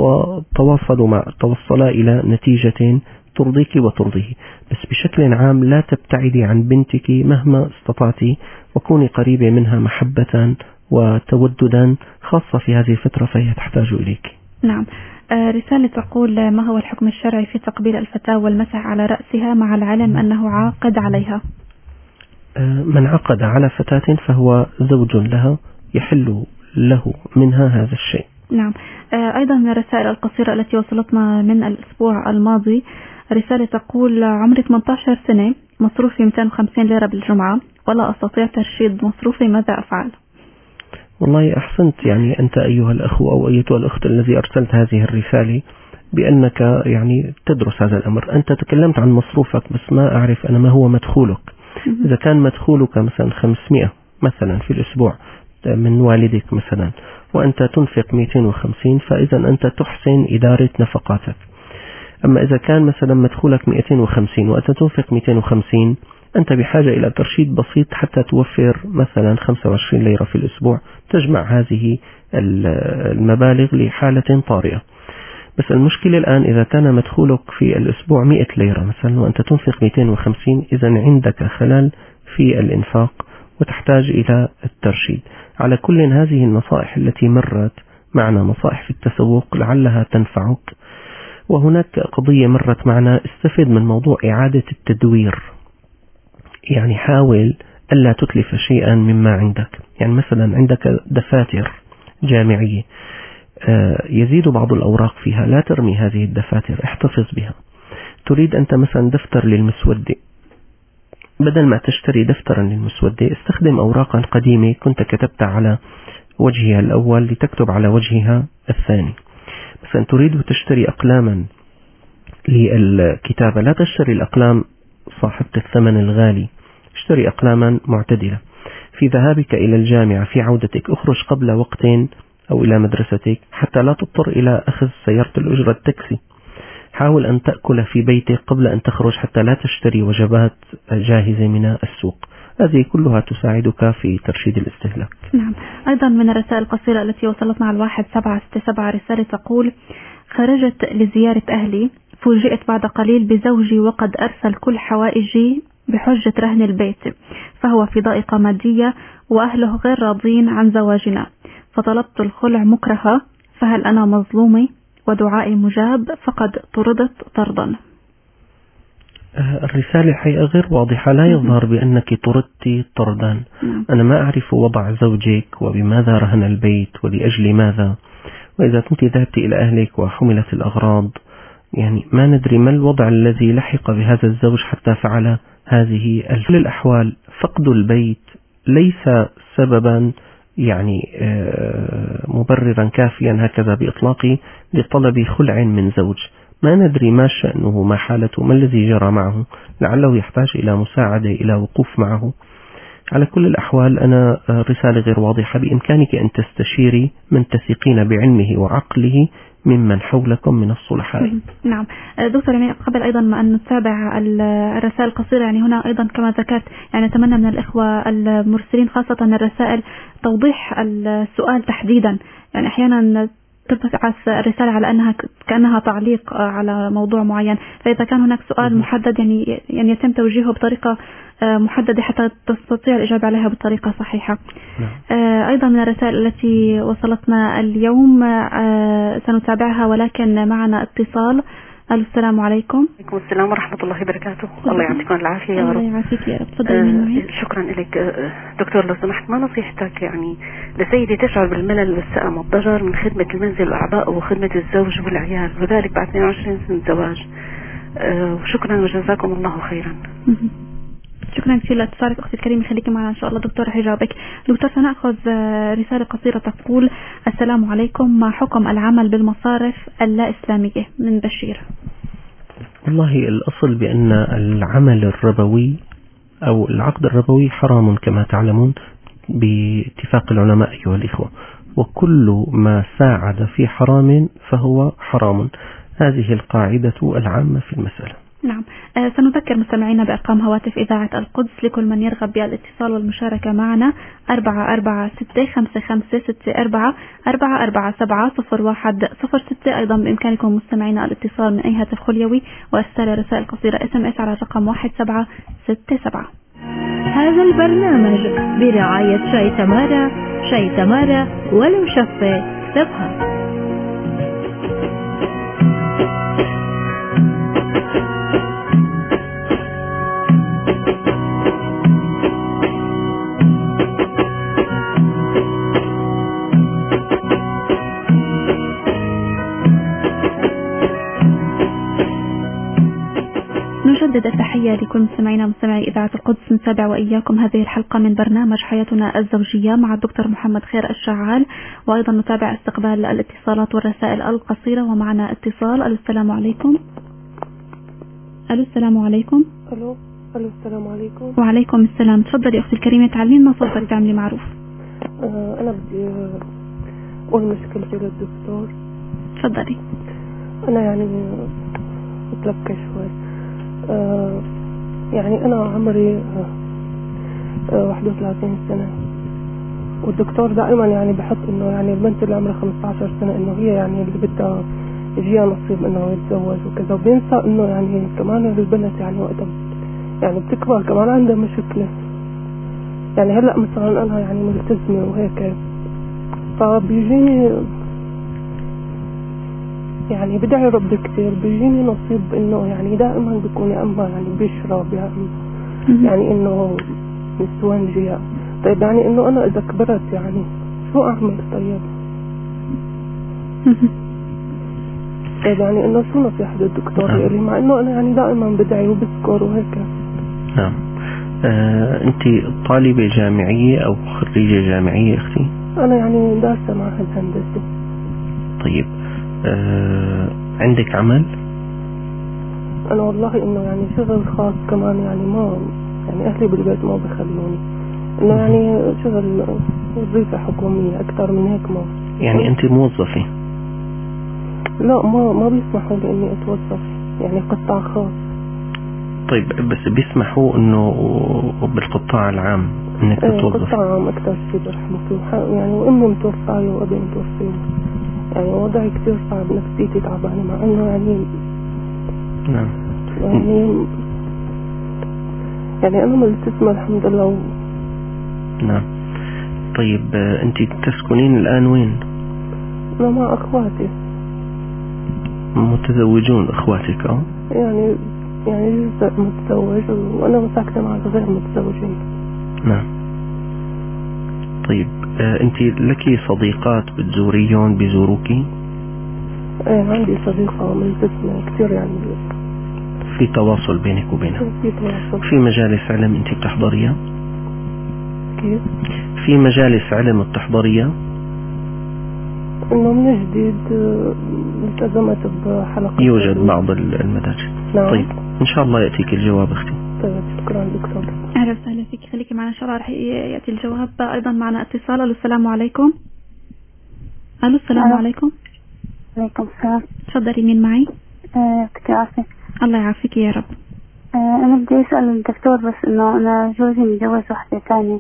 توصلا إلى نتيجة ترضيك وترضيه. بس بشكل عام لا تبتعدي عن بنتك مهما استطعتي، وكوني قريبة منها محبة وتوددا، خاصة في هذه الفترة فهي تحتاج إليك. نعم. رسالة تقول: ما هو الحكم الشرعي في تقبيل الفتاة والمسح على رأسها مع العلم أنه عاقد عليها؟ من عقد على فتاة فهو زوج لها، يحل له منها هذا الشيء. نعم. أيضا من الرسائل القصيرة التي وصلتنا من الأسبوع الماضي رسالة تقول: عمري 18 سنة، مصروفي 250 ليرة بالجمعة، ولا أستطيع ترشيد مصروفي، ماذا أفعل؟ والله أحسنت، يعني أنت أيها الأخ أو أيتها الأخت الذي أرسلت هذه الرسالة بأنك يعني تدرس هذا الأمر. أنت تكلمت عن مصروفك، بس ما أعرف أنا ما هو مدخولك. إذا كان مدخولك مثلا 500 مثلا في الأسبوع من والدك مثلا، وأنت تنفق 250، فإذا أنت تحسن إدارة نفقاتك. أما إذا كان مثلا مدخولك 250 وأنت تنفق 250، أنت بحاجة إلى ترشيد بسيط حتى توفر مثلا 25 ليرة في الأسبوع، تجمع هذه المبالغ لحالة طارئة. بس المشكلة الآن إذا كان مدخولك في الأسبوع 100 ليرة مثلا وأنت تنفق 250، إذا عندك خلل في الإنفاق وتحتاج إلى الترشيد. على كل هذه النصائح التي مرت معنا نصائح في التسوق لعلها تنفعك. وهناك قضية مرت معنا، استفد من موضوع إعادة التدوير. يعني حاول ألا تتلف شيئا مما عندك. يعني مثلا عندك دفاتر جامعية يزيد بعض الأوراق فيها، لا ترمي هذه الدفاتر، احتفظ بها. تريد أنت مثلا دفتر للمسودة، بدل ما تشتري دفترا للمسودة استخدم أوراقا قديمة كنت كتبت على وجهها الأول لتكتب على وجهها الثاني. مثلا تريد تشتري أقلاما للكتابة، لا تشتري الأقلام صاحبة الثمن الغالي، اشتري أقلاما معتدلة. في ذهابك إلى الجامعة، في عودتك، اخرج قبل وقت أو إلى مدرستك حتى لا تضطر إلى أخذ سيارة الأجرة التاكسي. حاول أن تأكل في بيتك قبل أن تخرج حتى لا تشتري وجبات جاهزة من السوق. هذه كلها تساعدك في ترشيد الاستهلاك. نعم. أيضا من الرسائل القصيرة التي وصلتنا على 1767 رسالة تقول: خرجت لزيارة أهلي، فوجئت بعد قليل بزوجي وقد أرسل كل حوائجي بحجة رهن البيت، فهو في ضائقة مادية وأهله غير راضين عن زواجنا، فطلبت الخلع مكرهة، فهل أنا مظلومة؟ ودعائي مجاب، فقد طردت طردا. الرسالة حقيقة غير واضحة، لا يظهر بأنك طردت طردا. أنا ما أعرف وضع زوجك وبماذا رهن البيت ولأجل ماذا، وإذا كنت ذهبت إلى أهلك وحملت الأغراض، يعني ما ندري ما الوضع الذي لحق بهذا الزوج حتى فعل هذه. كل الأحوال فقد البيت ليس سببا يعني مبررا كافيا هكذا بإطلاق لطلب خلع من زوج. ما ندري ما شأنه، ما حالته، ما الذي جرى معه، لعله يحتاج إلى مساعدة، إلى وقوف معه. على كل الأحوال أنا رسالة غير واضحة، بإمكانك أن تستشيري من تثقين بعلمه وعقله ممن حولكم من الصلحاء. نعم دكتور، يعني قبل أيضا ما أن نتابع الرسائل القصيرة، يعني هنا أيضا كما ذكرت يعني نتمنى من الإخوة المرسلين خاصة الرسائل توضيح السؤال تحديدا. يعني أحيانا تبحث الرسالة على أنها كأنها تعليق على موضوع معين، فإذا كان هناك سؤال محدد يعني يتم توجيهه بطريقة محددة حتى تستطيع الإجابة عليها بطريقة صحيحة. أيضا من الرسائل التي وصلتنا اليوم سنتابعها، ولكن معنا اتصال. السلام عليكم. وعليكم السلام ورحمة الله وبركاته. الله يعطيكم العافية يا رب. الله يعافيك يا رب. تفضلي. شكرا لك دكتور. لو سمحت، ما نصيحتك يعني لسيدي تشعر بالملل والسأم والضجر من خدمة المنزل وأعبائه وخدمة الزوج والعيال، وذلك بعد 22 سنة زواج. وشكرا وجزاكم الله خيرا. شكرا كثير لاتصالك أختي الكريمة، خليكي معنا إن شاء الله. دكتور حجابك. دكتور سنأخذ رسالة قصيرة تقول: السلام عليكم، ما حكم العمل بالمصارف اللا إسلامية؟ من بشير. والله الأصل بأن العمل الربوي أو العقد الربوي حرام كما تعلمون باتفاق العلماء أيها الإخوة، وكل ما ساعد في حرام فهو حرام. هذه القاعدة العامة في المسألة. نعم. سنذكر مستمعينا بأرقام هواتف إذاعة القدس لكل من يرغب بالاتصال والمشاركة معنا: 446-554-6447-447-0106. أيضا بإمكانكم مستمعينا الاتصال من أي هاتف خليوي وإرسال رسائل قصيرة SMS على الرقم 1767. هذا البرنامج برعاية شاي تمارا. شاي تمارا ولو شفة تفهم. تحية لكل مستمعينا ومستمعي إذاعة القدس. نتابع وإياكم هذه الحلقة من برنامج حياتنا الزوجية مع الدكتور محمد خير الشعال، وأيضا نتابع استقبال الاتصالات والرسائل القصيرة. ومعنا اتصال. السلام عليكم. السلام عليكم. الو السلام عليكم. وعليكم السلام. تفضلي أختي الكريمة، تعلمينا صوتك تعملي معروف. أنا بدي أقول مشكلتي للدكتور. تفضلي. أنا يعني متلبكة شوي. يعني أنا عمري 31 سنة، والدكتور دائما يعني بحط إنه يعني البنت اللي عمرها 15 سنة إنه هي يعني اللي بدها يجيها نصيب إنه يتزوج وكذا، وبينسى إنه يعني كمان البنت يعني وقتها يعني بتكبر كمان عندها مشكلة. يعني هلأ مثلا أنا يعني ملتزمة وهيك، فبيجيني يعني بدعي ربي كتير، بيجيني نصيب إنه يعني دائما بيكون يا أما يعني بيشرب يا أما يعني إنه مسونجي. طيب يعني إنه أنا إذا كبرت يعني شو أعمل؟ طيب طيب يعني إنه شو نصيحة الدكتور لي، مع إنه أنا يعني دائما بدعي وبذكر وهيك. نعم. أنت طالبة جامعية أو خريجة جامعية أختي؟ أنا يعني دارسة معهد هندسي. طيب عندك عمل؟ أنا والله إنه يعني شغل خاص كمان، يعني ما يعني أهلي بالبيت ما بخلوني إنه يعني شغل وظيفة حكومية أكثر من هيك ما. يعني أنت موظفة؟ لا ما بيسمحوا لي إني أتوظف، يعني قطاع خاص. طيب بس بيسمحوا إنه بالقطاع العام إنك تتوظف؟ قطاع عام أكثر شيء برحمة الله يعني، وأمي متوفاة وأبي متوفي، يعني وضعي كتير صعب، نفسيتي تعبانة، مع إنه يعني نعم يعني أنا ملتزمة الحمد لله. نعم. طيب أنت تسكنين الآن وين؟ أنا مع أخواتي. متزوجون أخواتك؟ يعني جزء متزوج وأنا ساكنة مع غير متزوجين. نعم. طيب أنت لك صديقات بتزوريهم بيزوروكي؟ عندي صديقة ملتزمة كتير، يعني في تواصل بينك وبينها؟ في تواصل. في مجالس علم أنت بتحضريها؟ كيف؟ في مجالس علم بتحضريها؟ إنه من جديد التزمت بحلقة. يوجد بعض المدارس. نعم. طيب إن شاء الله يأتيك الجواب أختي. طيب شكرا دكتور. أهلا وسهلا فيك، خليكي معنا إن شاء الله رح يأتي الجواب. أيضا معنا اتصال. السلام عليكم. السلام عليكم. عليكم السلام. تفضلي، مين معي؟ يعطيك العافية. الله يعافيك يا رب. أنا بدي أسأل الدكتور بس إنه أنا جوزي متجوز واحدة ثانية،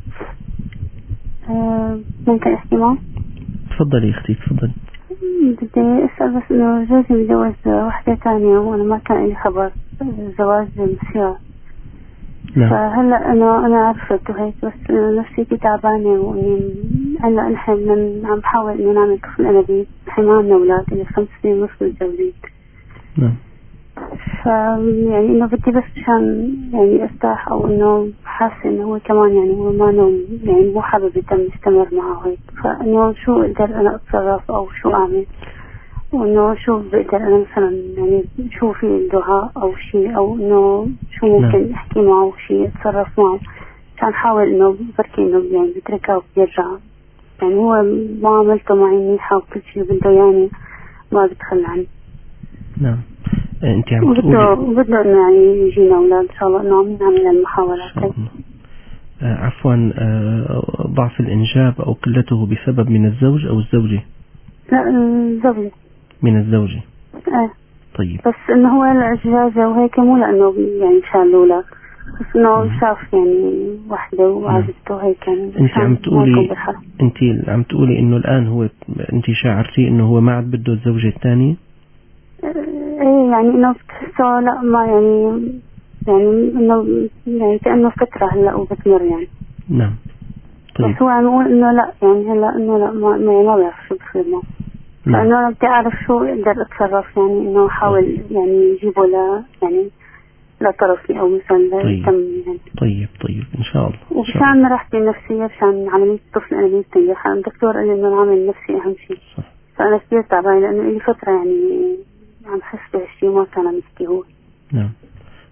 ممكن أحكي معه؟ تفضلي أختي تفضلي. بدي أسأل بس إنه جوزي متجوز واحدة ثانية وأنا ما كان لي خبر، الزواج مسيار. نعم. فهلا أنا عرفت وهيك، بس نفسيتي تعبانة، وإني هلا نحن عم بحاول إنه نعمل طفل أنابيب، نحن ما عندنا أولاد، اللي 5 سنين ونص متجوزين. نعم. يعني إنه بدي بس مشان يعني أرتاح، أو إنه حاسة إنه هو كمان يعني هو ما نوم، يعني مو حابب يتم يستمر معه هيك، فإنه شو أقدر أنا أتصرف أو شو أعمل، وإنه شو بقدر أنا مثلا يعني شو في الدعاء أو شيء، أو إنه شو ممكن أحكي معه شيء أتصرف معه عشان حاول إنه بركي إنه يعني بتركها وبيرجع. يعني هو معاملته معي منيحة وكل شيء بده يعني ما بتخلى عني. نعم. أنت عم تقولي بدنا إنه يعني يجينا أولاد إن شاء الله، إنه عم نعمل المحاولات. عفوا، ضعف الإنجاب أو قلته بسبب من الزوج أو الزوجة؟ لا الزوجة. من الزوجة. طيب. بس إنه هو الإجازة وهيك مو لأنه يعني مشان الأولاد، بس إنه شاف يعني وحدة وعجبته هيك يعني. أنت عم تقولي إنه الآن هو أنت شاعرتي إنه هو ما عاد بده الزوجة الثانية؟ ايه يعني انه بتحسه لا ما يعني انه يعني كأنه فترة هلا وبتمر يعني. نعم. طيب. بس هو عم يقول انه لا يعني هلا انه لا ما بعرف شو بصير معه. فانه انا بدي اعرف شو اقدر اتصرف، يعني انه احاول يعني يجيبه يعني لطرفي او مثلا طيب. يعني. طيب ان شاء الله. ومشان راحتي النفسية، مشان عملية الطفل انا تنجح، الدكتور قال لي انه العامل النفسي اهم شيء. صح. فانا كثير تعبانة لانه لي فترة يعني عم حس بهالشيء ما كان عم يحكي هو. نعم.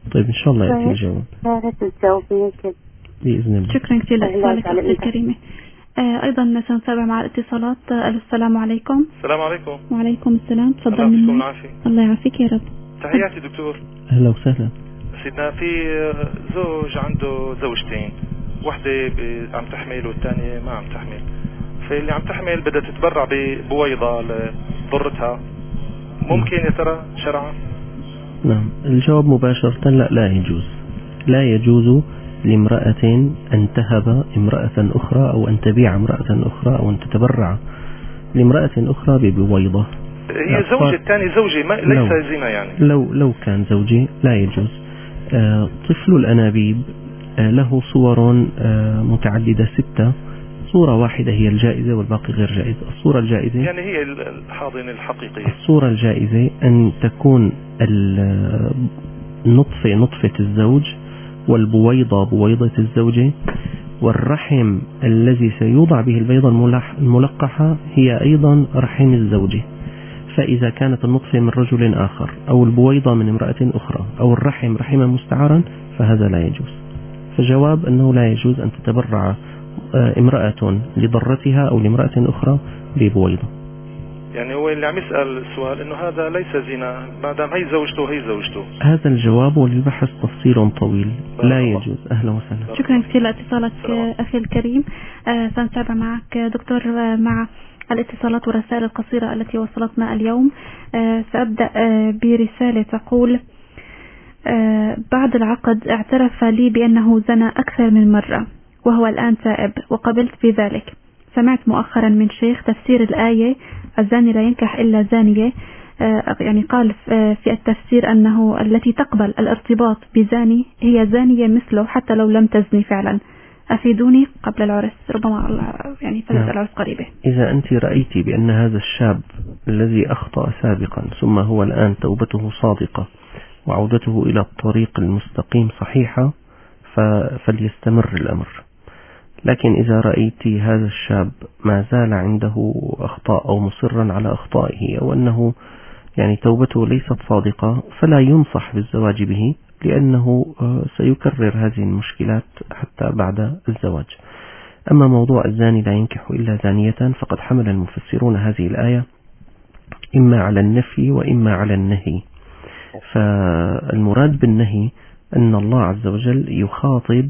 طيب إن شاء الله يأتي الجواب. لا تجاوبني كده بإذن الله. شكرا كثير لاتصالك أختي الكريمة. أيضا سنتابع مع الاتصالات. السلام عليكم. السلام عليكم. وعليكم السلام. تفضل. الله يعطيكم العافية. الله يعافيك يا رب. تحياتي دكتور. أهلا وسهلا. سيدنا في زوج عنده زوجتين، وحدة عم تحمل والثانية ما عم تحمل، فاللي عم تحمل بدها تتبرع ببويضة لضرتها، ممكن يا ترى شرعا؟ نعم، الجواب مباشرة لا يجوز. لا يجوز لامرأة أن تهب امرأة أخرى أو أن تبيع امرأة أخرى أو أن تتبرع لامرأة أخرى ببويضة. هي زوجة الثاني زوجي ليس زنا يعني. لو كان زوجي لا يجوز. طفل الأنابيب له صور متعددة 6. صورة واحدة هي الجائزة والباقي غير جائزة. الصورة الجائزة يعني هي الحاضنة الحقيقية. الصورة الجائزة أن تكون النطفة نطفة الزوج، والبويضة بويضة الزوجة، والرحم الذي سيوضع به البيضة الملقحة هي أيضا رحم الزوجة. فإذا كانت النطفة من رجل آخر أو البويضة من امرأة أخرى أو الرحم رحما مستعارا فهذا لا يجوز. فجواب أنه لا يجوز أن تتبرع امرأة لضرتها أو لامرأة أخرى ببويضة. يعني هو اللي عم يسأل السؤال إنه هذا ليس زنا ما دام هي زوجته وهي زوجته. هذا الجواب وللبحث تفصيل طويل. لا يجوز. أهلا وسهلا. شكرا كثير لاتصالك أخي الكريم. سنتابع معك دكتور مع الاتصالات والرسائل القصيرة التي وصلتنا اليوم. سأبدأ برسالة تقول: بعد العقد اعترف لي بأنه زنى أكثر من مرة وهو الآن تائب وقبلت بذلك. سمعت مؤخرا من شيخ تفسير الآية الزاني لا ينكح إلا زانية، يعني قال في التفسير أنه التي تقبل الارتباط بزاني هي زانية مثله حتى لو لم تزني فعلا. أفيدوني قبل العرس، ربما يعني فلت العرس قريبة. إذا أنت رأيت بأن هذا الشاب الذي أخطأ سابقا ثم هو الآن توبته صادقة وعودته إلى الطريق المستقيم صحيحة فليستمر الأمر. لكن إذا رأيت هذا الشاب ما زال عنده أخطاء أو مصرا على أخطائه أو أنه يعني توبته ليست صادقة فلا ينصح بالزواج به، لأنه سيكرر هذه المشكلات حتى بعد الزواج. أما موضوع الزاني لا ينكح إلا زانية فقد حمل المفسرون هذه الآية إما على النفي وإما على النهي. فالمراد بالنهي أن الله عز وجل يخاطب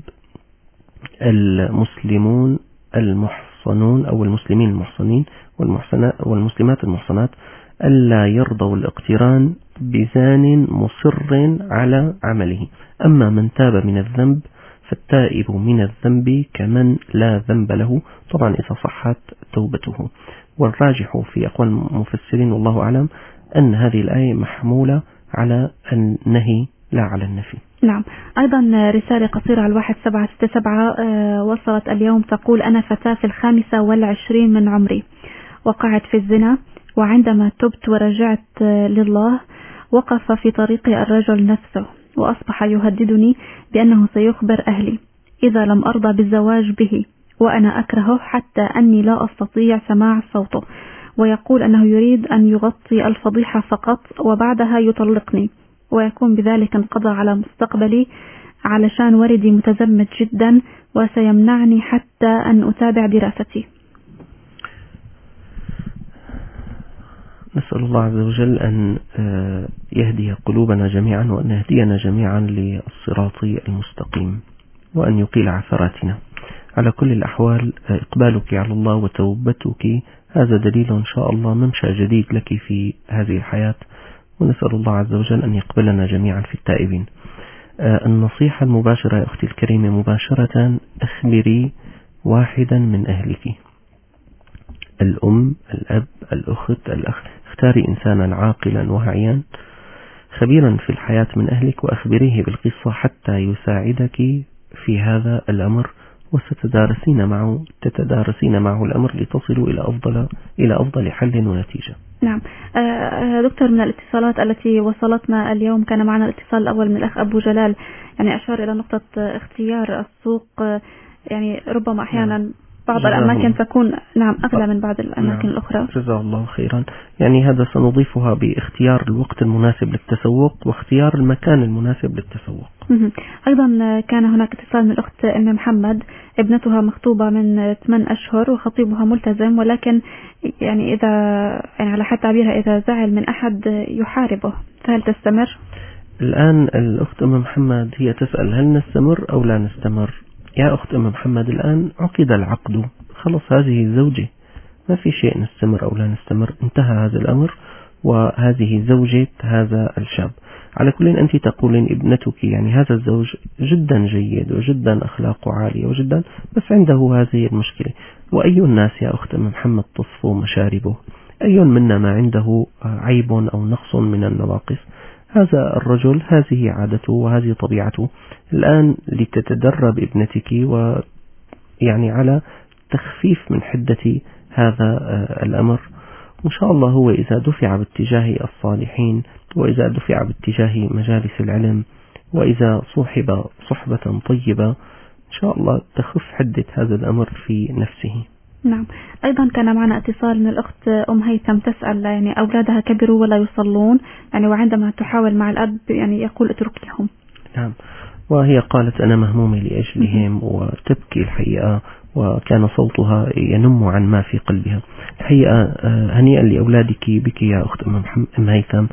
المسلمون المحصنون أو المسلمين المحصنين والمسلمات المحصنات ألا يرضوا الاقتران بزان مصر على عمله. أما من تاب من الذنب فالتائب من الذنب كمن لا ذنب له، طبعا إذا صحت توبته. والراجح في أقوال المفسرين والله أعلم أن هذه الآية محمولة على النهي لا على النفي. نعم. أيضا رسالة قصيرة على 1767 وصلت اليوم تقول: أنا فتاة في 25 من عمري، وقعت في الزنا، وعندما تبت ورجعت لله وقف في طريقي الرجل نفسه وأصبح يهددني بأنه سيخبر أهلي إذا لم أرضى بالزواج به، وأنا أكرهه حتى أني لا أستطيع سماع صوته، ويقول أنه يريد أن يغطي الفضيحة فقط وبعدها يطلقني، ويكون بذلك انقضى على مستقبلي علشان وردي متزمت جدا وسيمنعني حتى أن أتابع دراستي. نسأل الله عز وجل أن يهدي قلوبنا جميعا وأن يهدينا جميعا للصراط المستقيم وأن يقيل عثراتنا. على كل الأحوال إقبالك على الله وتوبتك هذا دليل إن شاء الله ممشى جديد لك في هذه الحياة، ونسأل الله عز وجل أن يقبلنا جميعا في التائبين. النصيحة المباشرة يا أختي الكريمة مباشرة: أخبري واحدا من أهلك، الأم، الأب، الأخت، الأخ، اختاري إنسانا عاقلا واعيا خبيرا في الحياة من أهلك وأخبريه بالقصة حتى يساعدك في هذا الأمر، وستتدارسين معه الأمر لتصلوا إلى أفضل حل ونتيجة. نعم. دكتور، من الاتصالات التي وصلتنا اليوم كان معنا الاتصال الأول من الأخ أبو جلال، يعني أشار إلى نقطة اختيار السوق، يعني ربما أحيانا بعض الأماكن تكون أغلى من بعض الأماكن الأخرى. جزاه الله خيرا. يعني هذا سنضيفها باختيار الوقت المناسب للتسوق واختيار المكان المناسب للتسوق. أيضا كان هناك اتصال من الأخت أم محمد، ابنتها مخطوبة من 8 أشهر وخطيبها ملتزم، ولكن يعني إذا على حد تعبيرها إذا زعل من أحد يحاربه، فهل تستمر؟ الآن الأخت أم محمد هي تسأل هل نستمر أو لا نستمر. يا أخت أم محمد الآن عقد العقد، خلص هذه زوجة، ما في شيء نستمر أو لا نستمر، انتهى هذا الأمر وهذه زوجة هذا الشاب. على كل أنت تقولين ابنتك يعني هذا الزوج جدا جيد وجدا أخلاقه عالية وجدا، بس عنده هذه المشكلة. وأي الناس يا أخت أم محمد تصفو مشاربه؟ أي منا ما عنده عيب أو نقص من النواقص؟ هذا الرجل هذه عادته وهذه طبيعته. الآن لتتدرب ابنتك ويعني على تخفيف من حدة هذا الأمر، وإن شاء الله هو إذا دفع باتجاه الصالحين وإذا دفع باتجاه مجالس العلم وإذا صحب صحبة طيبة إن شاء الله تخف حدة هذا الأمر في نفسه. نعم. أيضا كان معنا اتصال من الأخت أم هيثم تسأل يعني أولادها كبروا ولا يصلون، يعني وعندما تحاول مع الأب يعني يقول اتركيهم. نعم. وهي قالت أنا مهمومة لأجلهم وتبكي الحقيقة، وكان صوتها ينم عن ما في قلبها. الحقيقة هنيئا لأولادك بك يا أخت أم هيثم،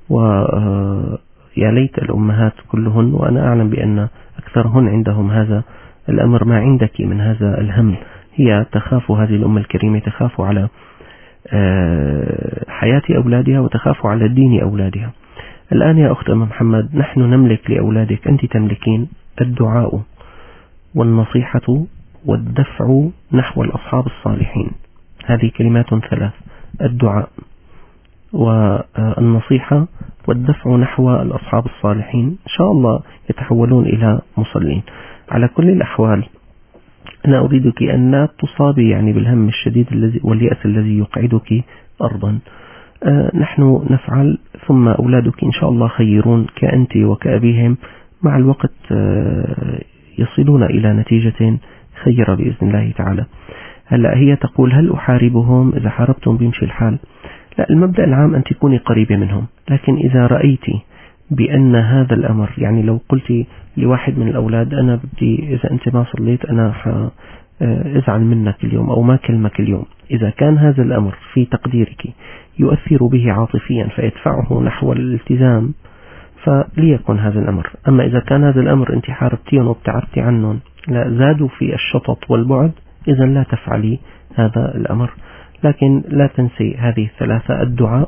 ويا ليت الأمهات كلهن، وأنا أعلم بأن أكثرهن عندهم هذا الأمر ما عندك من هذا الهم. هي تخاف، هذه الأم الكريمة تخاف على حياة أولادها وتخاف على دين أولادها. الآن يا أخت أم محمد نحن نملك لأولادك، أنت تملكين الدعاء والنصيحة والدفع نحو الأصحاب الصالحين. هذه كلمات 3: الدعاء والنصيحة والدفع نحو الأصحاب الصالحين، إن شاء الله يتحولون إلى مصلين. على كل الأحوال أنا أريدك أن لا تصابي يعني بالهم الشديد واليأس الذي يقعدك أرضا. نحن نفعل، ثم أولادك إن شاء الله خيرون كأنت وكأبيهم، مع الوقت يصلون إلى نتيجة خيرة بإذن الله تعالى. هلأ هي تقول هل أحاربهم؟ إذا حاربتم بيمشي الحال. لا، المبدأ العام أن تكوني قريبة منهم، لكن إذا رأيتي بأن هذا الأمر يعني لو قلت لواحد من الأولاد أنا بدي إذا أنت ما صليت أنا أزعل منك اليوم أو ما كلمك اليوم، إذا كان هذا الأمر في تقديرك يؤثر به عاطفيا فيدفعه نحو الالتزام فليكن هذا الأمر. أما إذا كان هذا الأمر أنت حاربتيهم وابتعدتي عنهم، لا زادوا في الشطط والبعد، إذا لا تفعلي هذا الأمر. لكن لا تنسي هذه 3: الدعاء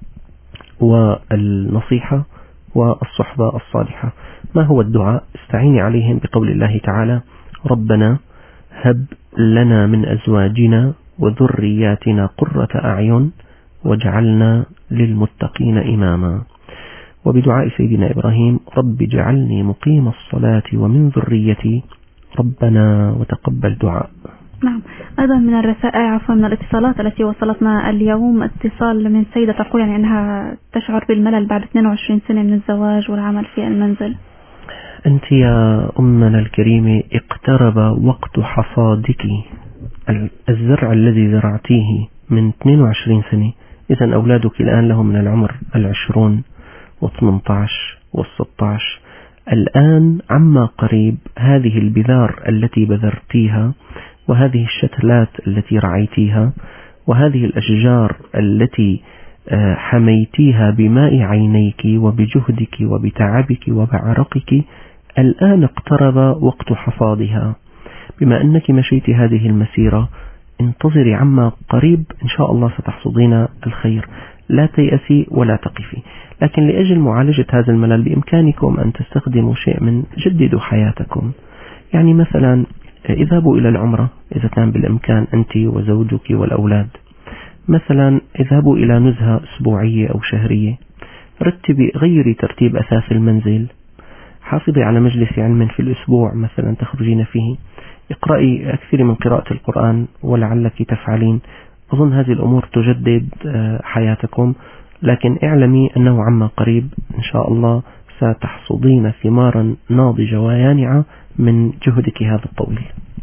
والنصيحة والصحبة الصالحة. ما هو الدعاء؟ استعيني عليهم بقول الله تعالى: ربنا هب لنا من أزواجنا وذرياتنا قرة أعين واجعلنا للمتقين إماما. وبدعاء سيدنا إبراهيم: رب اجعلني مقيم الصلاة ومن ذريتي ربنا وتقبل دعاء. نعم. أيضا من الرسائل من الاتصالات التي وصلتنا اليوم اتصال من سيدة تقول يعني أنها تشعر بالملل بعد 22 سنة من الزواج والعمل في المنزل. أنت يا أمنا الكريمة اقترب وقت حصادك الزرع الذي زرعتيه من 22 سنة. إذن أولادك الآن لهم من العمر 20 و18 و16. الآن عما قريب هذه البذار التي بذرتيها وهذه الشتلات التي رعيتيها وهذه الأشجار التي حميتيها بماء عينيك وبجهدك وبتعبك وبعرقك، الآن اقترب وقت حصادها. بما أنك مشيت هذه المسيرة انتظري عما قريب إن شاء الله ستحصدين الخير. لا تيأسي ولا تقفي. لكن لأجل معالجة هذا الملل بإمكانكم أن تستخدموا شيء من جددوا حياتكم. يعني مثلا اذهبوا إلى العمرة إذا كان بالإمكان أنت وزوجك والأولاد. مثلا اذهبوا إلى نزهة أسبوعية أو شهرية. رتبي، غيري ترتيب أثاث المنزل. حافظي على مجلس علم في الأسبوع مثلا تخرجين فيه. اقرأي أكثر من قراءة القرآن ولعلك تفعلين. أظن هذه الأمور تجدد حياتكم. لكن اعلمي أنه عما قريب إن شاء الله ستحصدين ثمارا ناضجة ويانعة من جهدك هذا الطويل.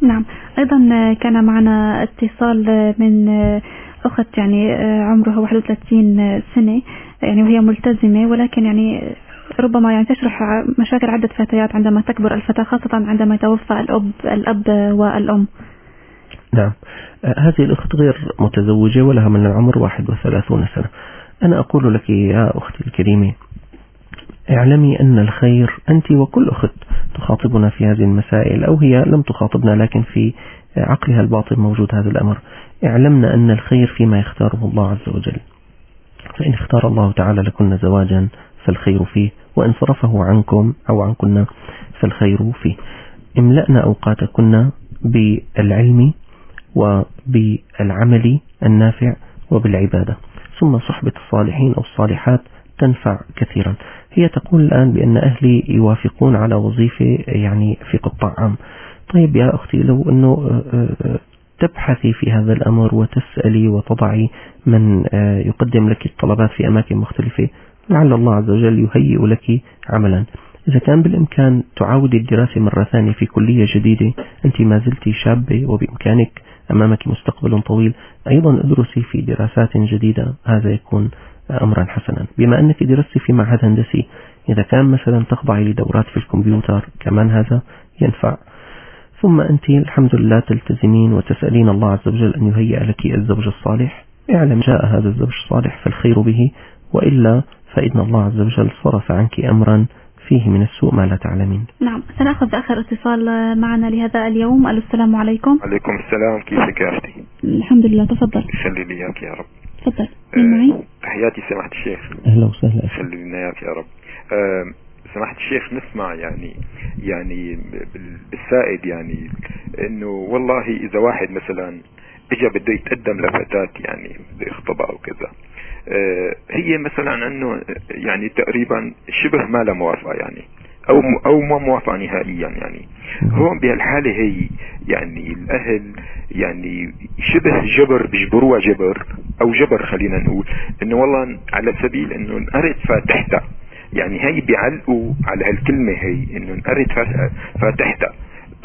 نعم. أيضا كان معنا اتصال من أخت يعني عمرها 31 سنة يعني وهي ملتزمة، ولكن يعني ربما يعني تشرح مشاكل عدة فتيات عندما تكبر الفتاة، خاصة عندما يتوفى الأب والأم. نعم. هذه الأخت غير متزوجة ولها من العمر 31 سنة. أنا أقول لك يا أختي الكريمة، اعلمي أن الخير، أنت وكل أخت تخاطبنا في هذه المسائل أو هي لم تخاطبنا لكن في عقلها الباطن موجود هذا الأمر، اعلمنا أن الخير فيما يختاره الله عز وجل، فإن اختار الله تعالى لكن زواجا فالخير فيه، وإن صرفه عنكم أو عنكن فالخير فيه. املأنا أوقاتكن بالعلم وبالعمل النافع وبالعبادة، ثم صحبة الصالحين أو الصالحات تنفع كثيرا. هي تقول الآن بأن أهلي يوافقون على وظيفة يعني في قطاع عام. طيب يا أختي، لو أنه تبحثي في هذا الأمر وتسألي وتضعي من يقدم لك الطلبات في أماكن مختلفة، لعل الله عز وجل يهيئ لك عملا. إذا كان بالإمكان تعاودي الدراسة مرة ثانية في كلية جديدة، أنت ما زلت شابة وبإمكانك، أمامك مستقبل طويل، أيضا ادرسي في دراسات جديدة، هذا يكون أمرا حسنا. بما أنك درستي في معهد هندسي، إذا كان مثلا تخضعي لدورات في الكمبيوتر كمان هذا ينفع. ثم أنت الحمد لله تلتزمين وتسألين الله عز وجل أن يهيئ لك الزوج الصالح. اعلم جاء هذا الزوج الصالح فالخير به، وإلا فإن الله عز وجل صرف عنك أمرا فيه من السوء ما لا تعلمين. نعم. سنأخذ آخر اتصال معنا لهذا اليوم. السلام عليكم. عليكم السلام، كيفك يا أختي؟ الحمد لله، تفضل. يخلي لي إياك يا رب. تفضل. مين معي؟ تحياتي سماحة الشيخ. أهلا وسهلا. يخلي لنا إياك يا رب. سماحة الشيخ، نسمع يعني بالسائد يعني إنه والله إذا واحد مثلا إجا بده يتقدم لفتاة يعني بده يخطبها وكذا، هي مثلا انه يعني تقريبا شبه ما لا موافقة يعني او ما موافقة نهائيا يعني. هون بهالحالة هي يعني الاهل يعني شبه جبر، بيجبروها جبر او جبر، خلينا نقول انه والله على سبيل انه نقرت فاتحتها، يعني هي بيعلقوا على هالكلمة هي انه نقرت فاتحتها.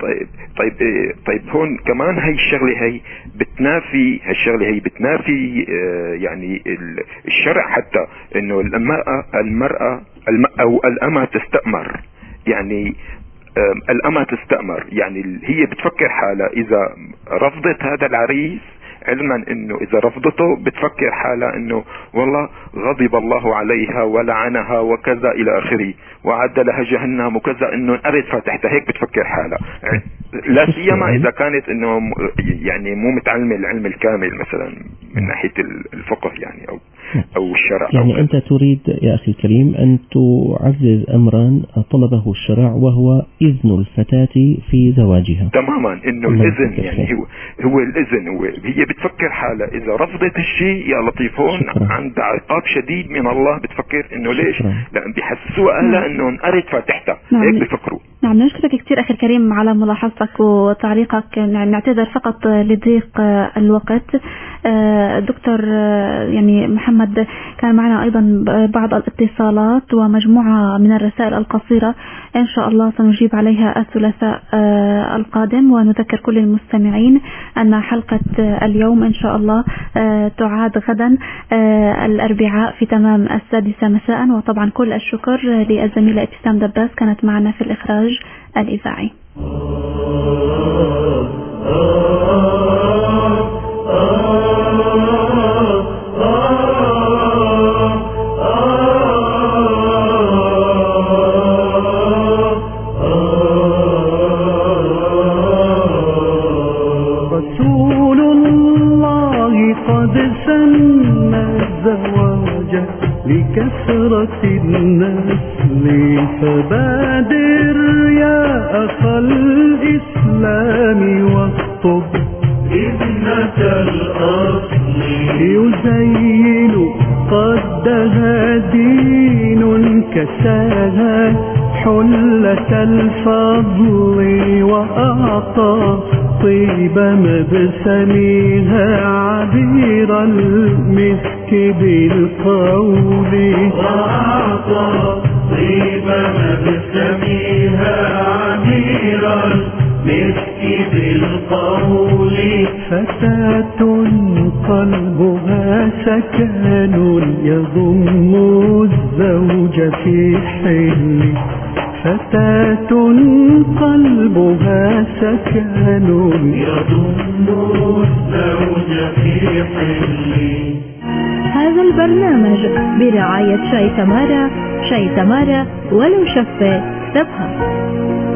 طيب هون كمان هاي الشغلة هي بتنافي، هالشغلة هي بتنافي يعني الشرع، حتى انه المرأة او الأمة تستأمر، يعني الأمة تستأمر، يعني هي بتفكر حالها اذا رفضت هذا العريس، علما انه اذا رفضته بتفكر حالها انه والله غضب الله عليها ولعنها وكذا الى اخره وعد لها جهنم وكذا، انه انقرت فاتحتها، هيك بتفكر حالها. لا سيما اذا كانت انه يعني مو متعلمة العلم الكامل مثلا من ناحية الفقه يعني او الشرع. يعني انت تريد يا اخي الكريم ان تعزز امرا طلبه الشرع، وهو اذن الفتاة في زواجها. تماما، انه الاذن يعني هو الاذن، هي بتفكر حالها اذا رفضت الشيء يا لطيف هون عند عقاب شديد من الله، بتفكر انه ليش؟ لان بيحسسوها اهلها انه انقرت فاتحتها، هيك بيفكروا. نعم. نشكرك كثير اخي الكريم على ملاحظتك وتعليقك. نعتذر فقط لضيق الوقت. دكتور يعني محمد، كان معنا ايضا بعض الاتصالات ومجموعة من الرسائل القصيرة، ان شاء الله سنجيب عليها الثلاثاء القادم. ونذكر كل المستمعين ان حلقة اليوم ان شاء الله تعاد غدا الاربعاء في تمام 6:00 مساء. وطبعا كل الشكر للزميلة ابتسام دباس كانت معنا في الإخراج الإذاعي. رسول الله قد سن الزواج لكثرة النسل، فبادر يا أخا الإسلام واخطب ابنة الأصل، يزين قدها دين كساها حلة الفضل، وأعطى طيب مبسمها عبير المسك بالقول، وأعطى طيب مبسمها عبير المسك بالقول فتاة قلبها سكن يضم الزوج في حل فتاة قلبها سكن يضم الزوج في حل. هذا البرنامج برعاية شاي تمارا، شاي تمارا ولو شفة تبهى.